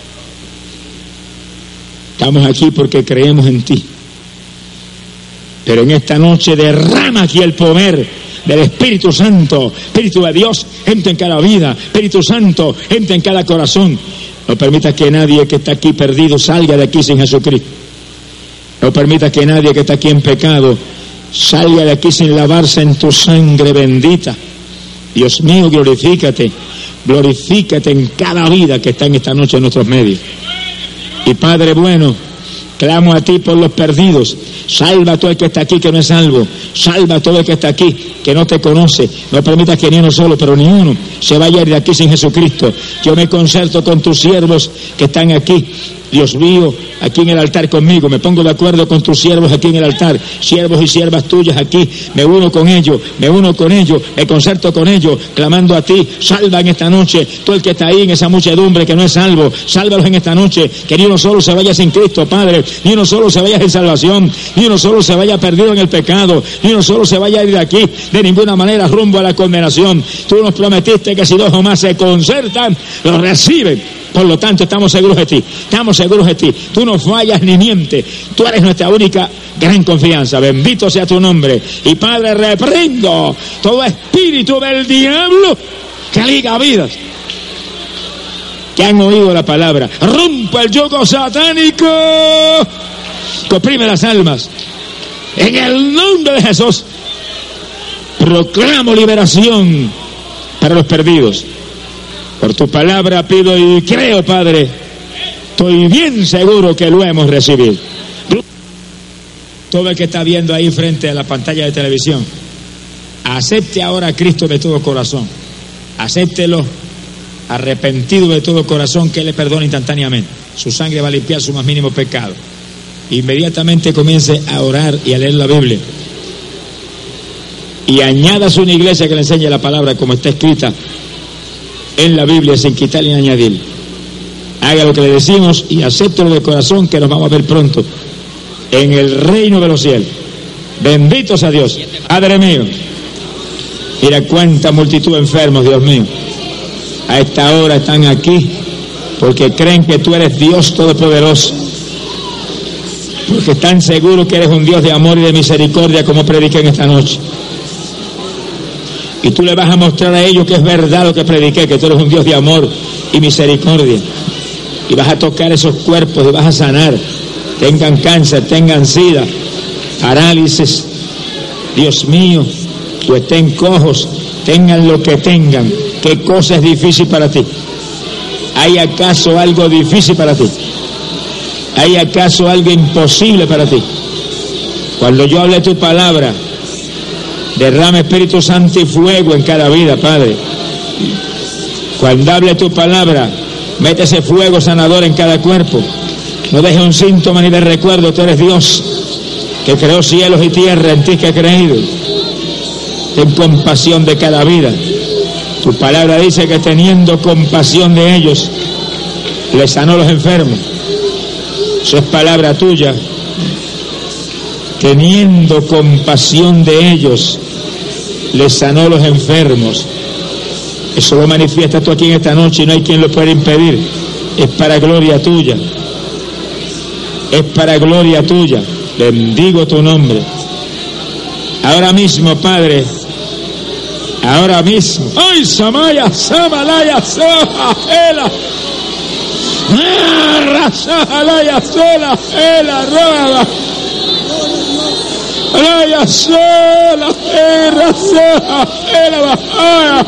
Estamos aquí porque creemos en ti. Pero en esta noche derrama aquí el poder del Espíritu Santo. Espíritu de Dios, entra en cada vida. Espíritu Santo, entra en cada corazón. No permitas que nadie que está aquí perdido salga de aquí sin Jesucristo. No permitas que nadie que está aquí en pecado salga de aquí sin lavarse en tu sangre bendita. Dios mío, glorifícate. Glorifícate en cada vida que está en esta noche en nuestros medios. Y Padre bueno, clamo a ti por los perdidos. Salva a todo el que está aquí que no es salvo. Salva a todo el que está aquí que no te conoce. No permitas que ni uno solo, pero ni uno se vaya a ir de aquí sin Jesucristo. Yo me concerto con tus siervos que están aquí. Dios mío, aquí en el altar conmigo, me pongo de acuerdo con tus siervos aquí en el altar, siervos y siervas tuyas aquí, me uno con ellos, me uno con ellos, me concerto con ellos, clamando a ti. Salva en esta noche todo el que está ahí en esa muchedumbre que no es salvo. Sálvalos en esta noche, que ni uno solo se vaya sin Cristo, Padre, ni uno solo se vaya sin salvación, ni uno solo se vaya perdido en el pecado, ni uno solo se vaya a ir de aquí de ninguna manera rumbo a la condenación. Tú nos prometiste que si dos o más se concertan, los reciben. Por lo tanto, estamos seguros de ti, estamos seguros de ti. Tú no fallas ni mientes, tú eres nuestra única gran confianza. Bendito sea tu nombre. Y Padre, reprendo todo espíritu del diablo que liga vidas que han oído la palabra. Rompa el yugo satánico que oprime las almas. En el nombre de Jesús proclamo liberación para los perdidos. Por tu palabra pido y creo, Padre. Estoy bien seguro que lo hemos recibido. Todo el que está viendo ahí frente a la pantalla de televisión, acepte ahora a Cristo de todo corazón. Acéptelo arrepentido de todo corazón, que Él le perdona instantáneamente. Su sangre va a limpiar su más mínimo pecado. Inmediatamente comience a orar y a leer la Biblia. Y añádase una iglesia que le enseñe la palabra como está escrita en la Biblia, sin quitarle ni añadir. Haga lo que le decimos y acéptelo de corazón, que nos vamos a ver pronto en el reino de los cielos. Bendito sea Dios. Padre mío, mira cuánta multitud de enfermos, Dios mío, a esta hora están aquí porque creen que tú eres Dios Todopoderoso, porque están seguros que eres un Dios de amor y de misericordia, como prediqué en esta noche. Y tú le vas a mostrar a ellos que es verdad lo que prediqué, que tú eres un Dios de amor y misericordia. Y vas a tocar esos cuerpos y vas a sanar. Tengan cáncer, tengan sida, parálisis, Dios mío, o estén cojos, tengan lo que tengan. ¿Qué cosa es difícil para ti? ¿Hay acaso algo difícil para ti? ¿Hay acaso algo imposible para ti? Cuando yo hable tu palabra, derrama Espíritu Santo y fuego en cada vida, Padre. Cuando hable tu palabra, mete ese fuego sanador en cada cuerpo. No deje un síntoma ni de recuerdo. Tú eres Dios que creó cielos y tierra, en ti que he creído. Ten compasión de cada vida. Tu palabra dice que teniendo compasión de ellos, les sanó a los enfermos. Eso es palabra tuya. Teniendo compasión de ellos, les sanó a los enfermos. Eso lo manifiestas tú aquí en esta noche y no hay quien lo pueda impedir. Es para gloria tuya. Es para gloria tuya. Bendigo tu nombre. Ahora mismo, Padre, ahora mismo. ¡Ay, Samaya, Samalaya, Soja, Rasajalaya, Sola, Ela, Roba, Alaya, Sola, Era, Soja, Ela, Bajaya.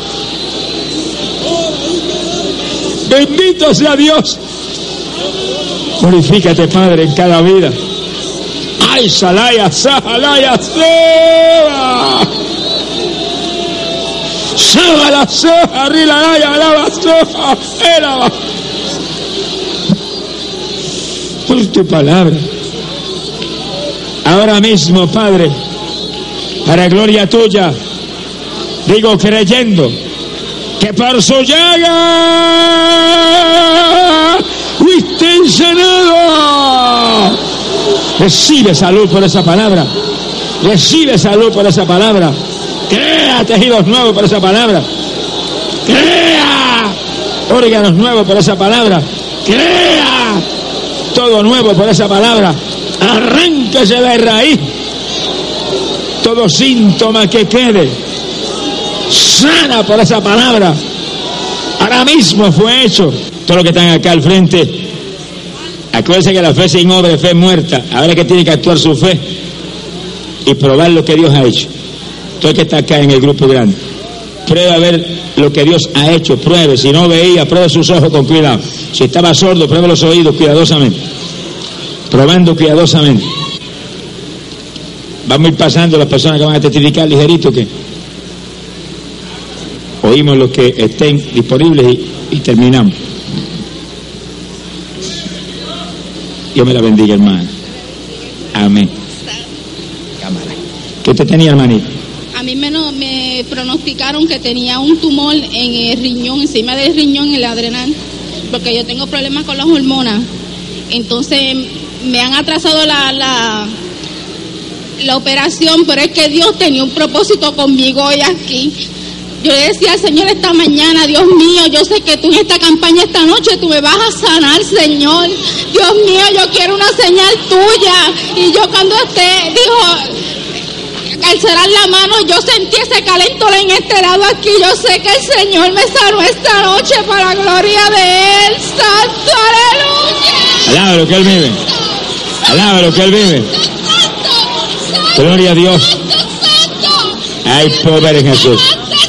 Bendito sea Dios. Glorifícate, Padre, en cada vida. ¡Ay, Salaya, Sajalaya, Sola! Soja la soja, Rilaya, Alaba, Soja, Ela, por tu palabra. Ahora mismo, Padre, para gloria tuya, digo creyendo que por su llaga fuiste sanado. Recibe salud por esa palabra. Recibe salud por esa palabra. Crea tejidos nuevos por esa palabra. Crea órganos nuevos por esa palabra. Crea todo nuevo por esa palabra. Arránquese de raíz todo síntoma que quede. Sana por esa palabra. Ahora mismo fue hecho. Todos los que están acá al frente, acuérdense que la fe sin obra es fe muerta. Ahora que tiene que actuar su fe y probar lo que Dios ha hecho. Todo el que está acá en el grupo grande, pruebe a ver lo que Dios ha hecho. Pruebe. Si no veía, pruebe sus ojos con cuidado. Si estaba sordo, pruebe los oídos cuidadosamente. Probando cuidadosamente. Vamos a ir pasando las personas que van a testificar ligerito, que oímos los que estén disponibles y, y terminamos. Dios me la bendiga, hermana. Amén. Cámara. ¿Qué usted tenía, hermanito? A mí me, no, me pronosticaron que tenía un tumor en el riñón, encima del riñón, en el adrenal, porque yo tengo problemas con las hormonas. Entonces me han atrasado la, la, la operación, pero es que Dios tenía un propósito conmigo hoy aquí. Yo le decía al Señor esta mañana, Dios mío, yo sé que tú en esta campaña esta noche tú me vas a sanar, Señor. Dios mío, yo quiero una señal tuya. Y yo cuando esté, dijo, al cerrar la mano, yo sentí ese calentón en este lado aquí. Yo sé que el Señor me sanó esta noche para la gloria de Él. Santo, aleluya. Alaba lo que Él vive. Alaba lo que Él vive. Gloria a Dios. Hay poder en Jesús.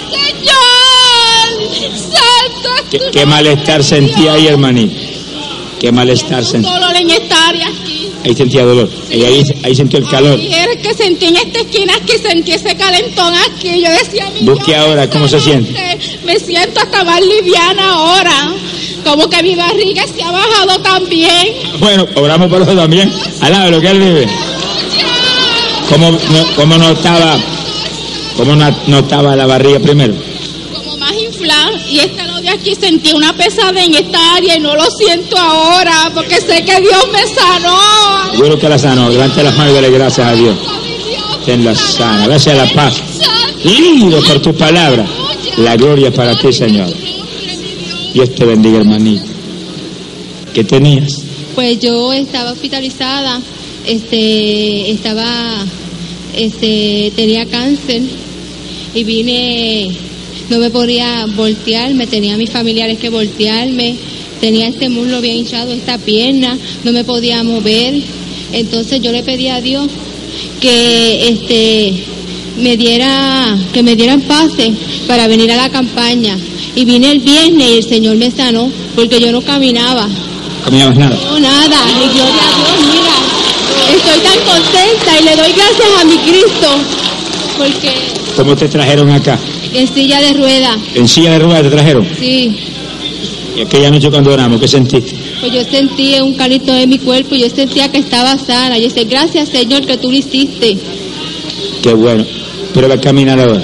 ¿Qué, qué malestar sentía ahí, hermanito? ¿Qué malestar sentía? Dolor en esta área aquí. Ahí sentía dolor. Sí. Ahí, ahí, ahí sintió el calor. Ay, era que sentí en esta esquina aquí, sentí ese calentón aquí. Yo decía, mi busque ahora, ¿cómo se siente? Me siento hasta más liviana ahora. Como que mi barriga se ha bajado también. Bueno, oramos por eso también. Alaba lo que Él vive. ¿Cómo no, cómo no estaba, cómo no, no estaba la barriga primero? Como más inflada. Y este lado de aquí sentí una pesadez en esta área y no lo siento ahora porque sé que Dios me sanó. Yo creo que la sanó. Levante las manos y dale gracias a Dios. Ten la sana. Gracias a la paz. Libre por tu palabra. La gloria para ti, Señor. Dios te bendiga, hermanito. ¿Qué tenías? Pues yo estaba hospitalizada. Este, estaba, este, tenía cáncer. y vine, no me podía voltearme, tenía a mis familiares que voltearme, tenía este muslo bien hinchado, esta pierna, no me podía mover. Entonces yo le pedí a Dios que este me diera, que me dieran pase para venir a la campaña. Y vine el viernes y el Señor me sanó, porque yo no caminaba. ¿No caminabas nada? No, nada. Y gloria a Dios, mira, estoy tan contenta y le doy gracias a mi Cristo, porque... ¿Cómo te trajeron acá? En silla de ruedas. ¿En silla de ruedas te trajeron? Sí. ¿Y aquella noche cuando oramos, qué sentiste? Pues yo sentí un calito en mi cuerpo y yo sentía que estaba sana. Yo decía, gracias Señor que tú lo hiciste. Qué bueno. Prueba a caminar ahora.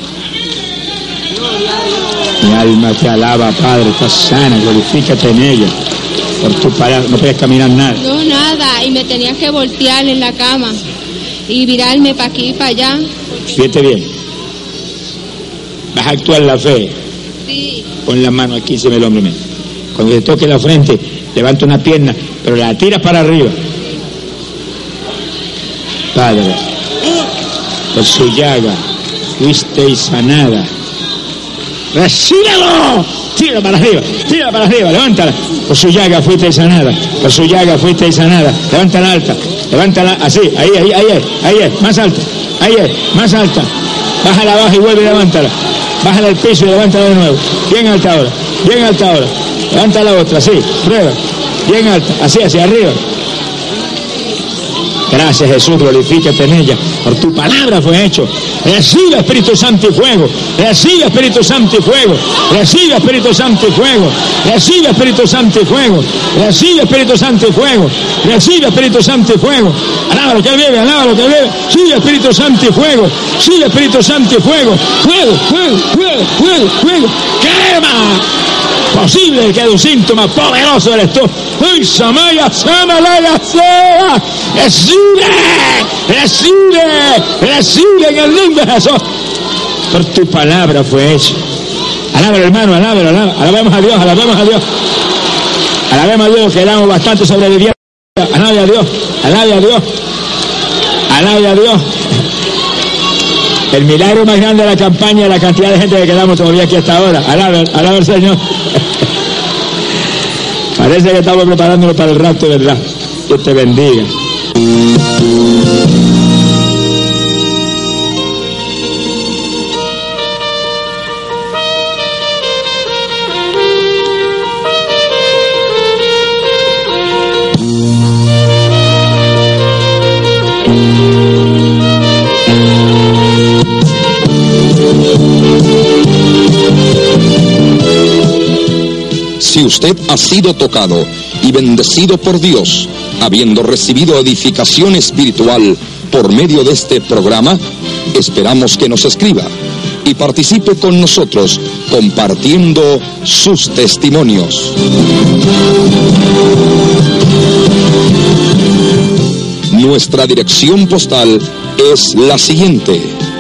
Mi alma te alaba, Padre, estás sana, glorifícate en ella. Por tu palabra, no puedes caminar nada. No, nada, y me tenía que voltear en la cama y virarme para aquí y para allá. Fíjate bien. Vas a actuar la fe. Sí. Pon la mano aquí, se me el hombro mío. Cuando te toque la frente, levanta una pierna, pero la tiras para arriba. Padre, por su llaga fuisteis sanada. ¡Recíbelo! Tira para arriba, tira para arriba, levántala. Por su llaga fuiste sanada, por su llaga fuiste sanada. Levántala alta, levántala así, ahí, ahí, ahí es, ahí es, más alta, ahí es, más alta. Bájala abajo y vuelve y levántala. Bájala al piso y levántala de nuevo. Bien alta ahora, bien alta ahora. Levanta la otra, así, prueba. Bien alta, así, hacia arriba. Gracias Jesús, glorifícate en ella. Por tu palabra fue hecho. Recibe Espíritu Santo y fuego. Recibe Espíritu Santo y fuego. Recibe Espíritu Santo y fuego. Recibe Espíritu Santo y fuego. Recibe Espíritu Santo y fuego. Recibe Espíritu Santo y fuego. Alaba lo que él vive, alaba lo que él vive. Sigue Espíritu Santo y fuego. Sigue Espíritu Santo y fuego. Fuego, fuego, fuego, fuego, fuego. Quema. Posible que de un síntoma poderoso eres tú. ¡Uy, Samaya, Samalaya, Sea! ¡Recibe! ¡Recibe! ¡Recibe en el nombre de Jesús! Por tu palabra fue hecho. Alábalo, hermano, alábalo, alábalo. Alabemos a Dios, alabemos a Dios. Alabemos a Dios, que éramos bastante sobrevivientes. Alabe a Dios, alabe a Dios. Alabe a Dios. El milagro más grande de la campaña es la cantidad de gente que quedamos todavía aquí hasta ahora. Alabe, alabe al Señor. Parece que estamos preparándonos para el rapto, ¿verdad? Dios te bendiga. Si usted ha sido tocado y bendecido por Dios, habiendo recibido edificación espiritual por medio de este programa, esperamos que nos escriba y participe con nosotros compartiendo sus testimonios. Nuestra dirección postal es la siguiente: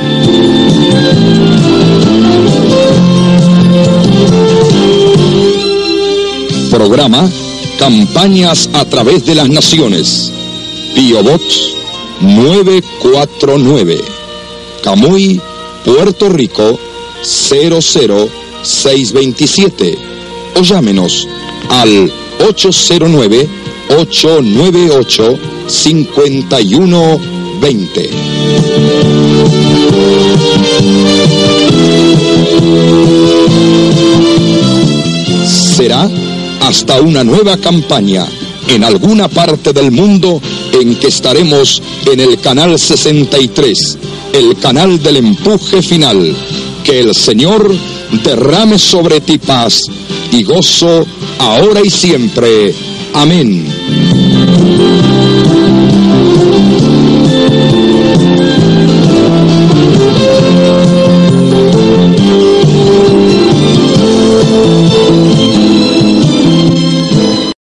Programa Campañas a través de las Naciones, P O Box nueve cuatro nueve, Camuy, Puerto Rico cero cero seis veintisiete, o llámenos al ocho cero nueve, ocho nueve ocho, cinco uno dos cero. Será hasta una nueva campaña en alguna parte del mundo en que estaremos en el canal sesenta y tres, el canal del empuje final. Que el Señor derrame sobre ti paz y gozo ahora y siempre. Amén.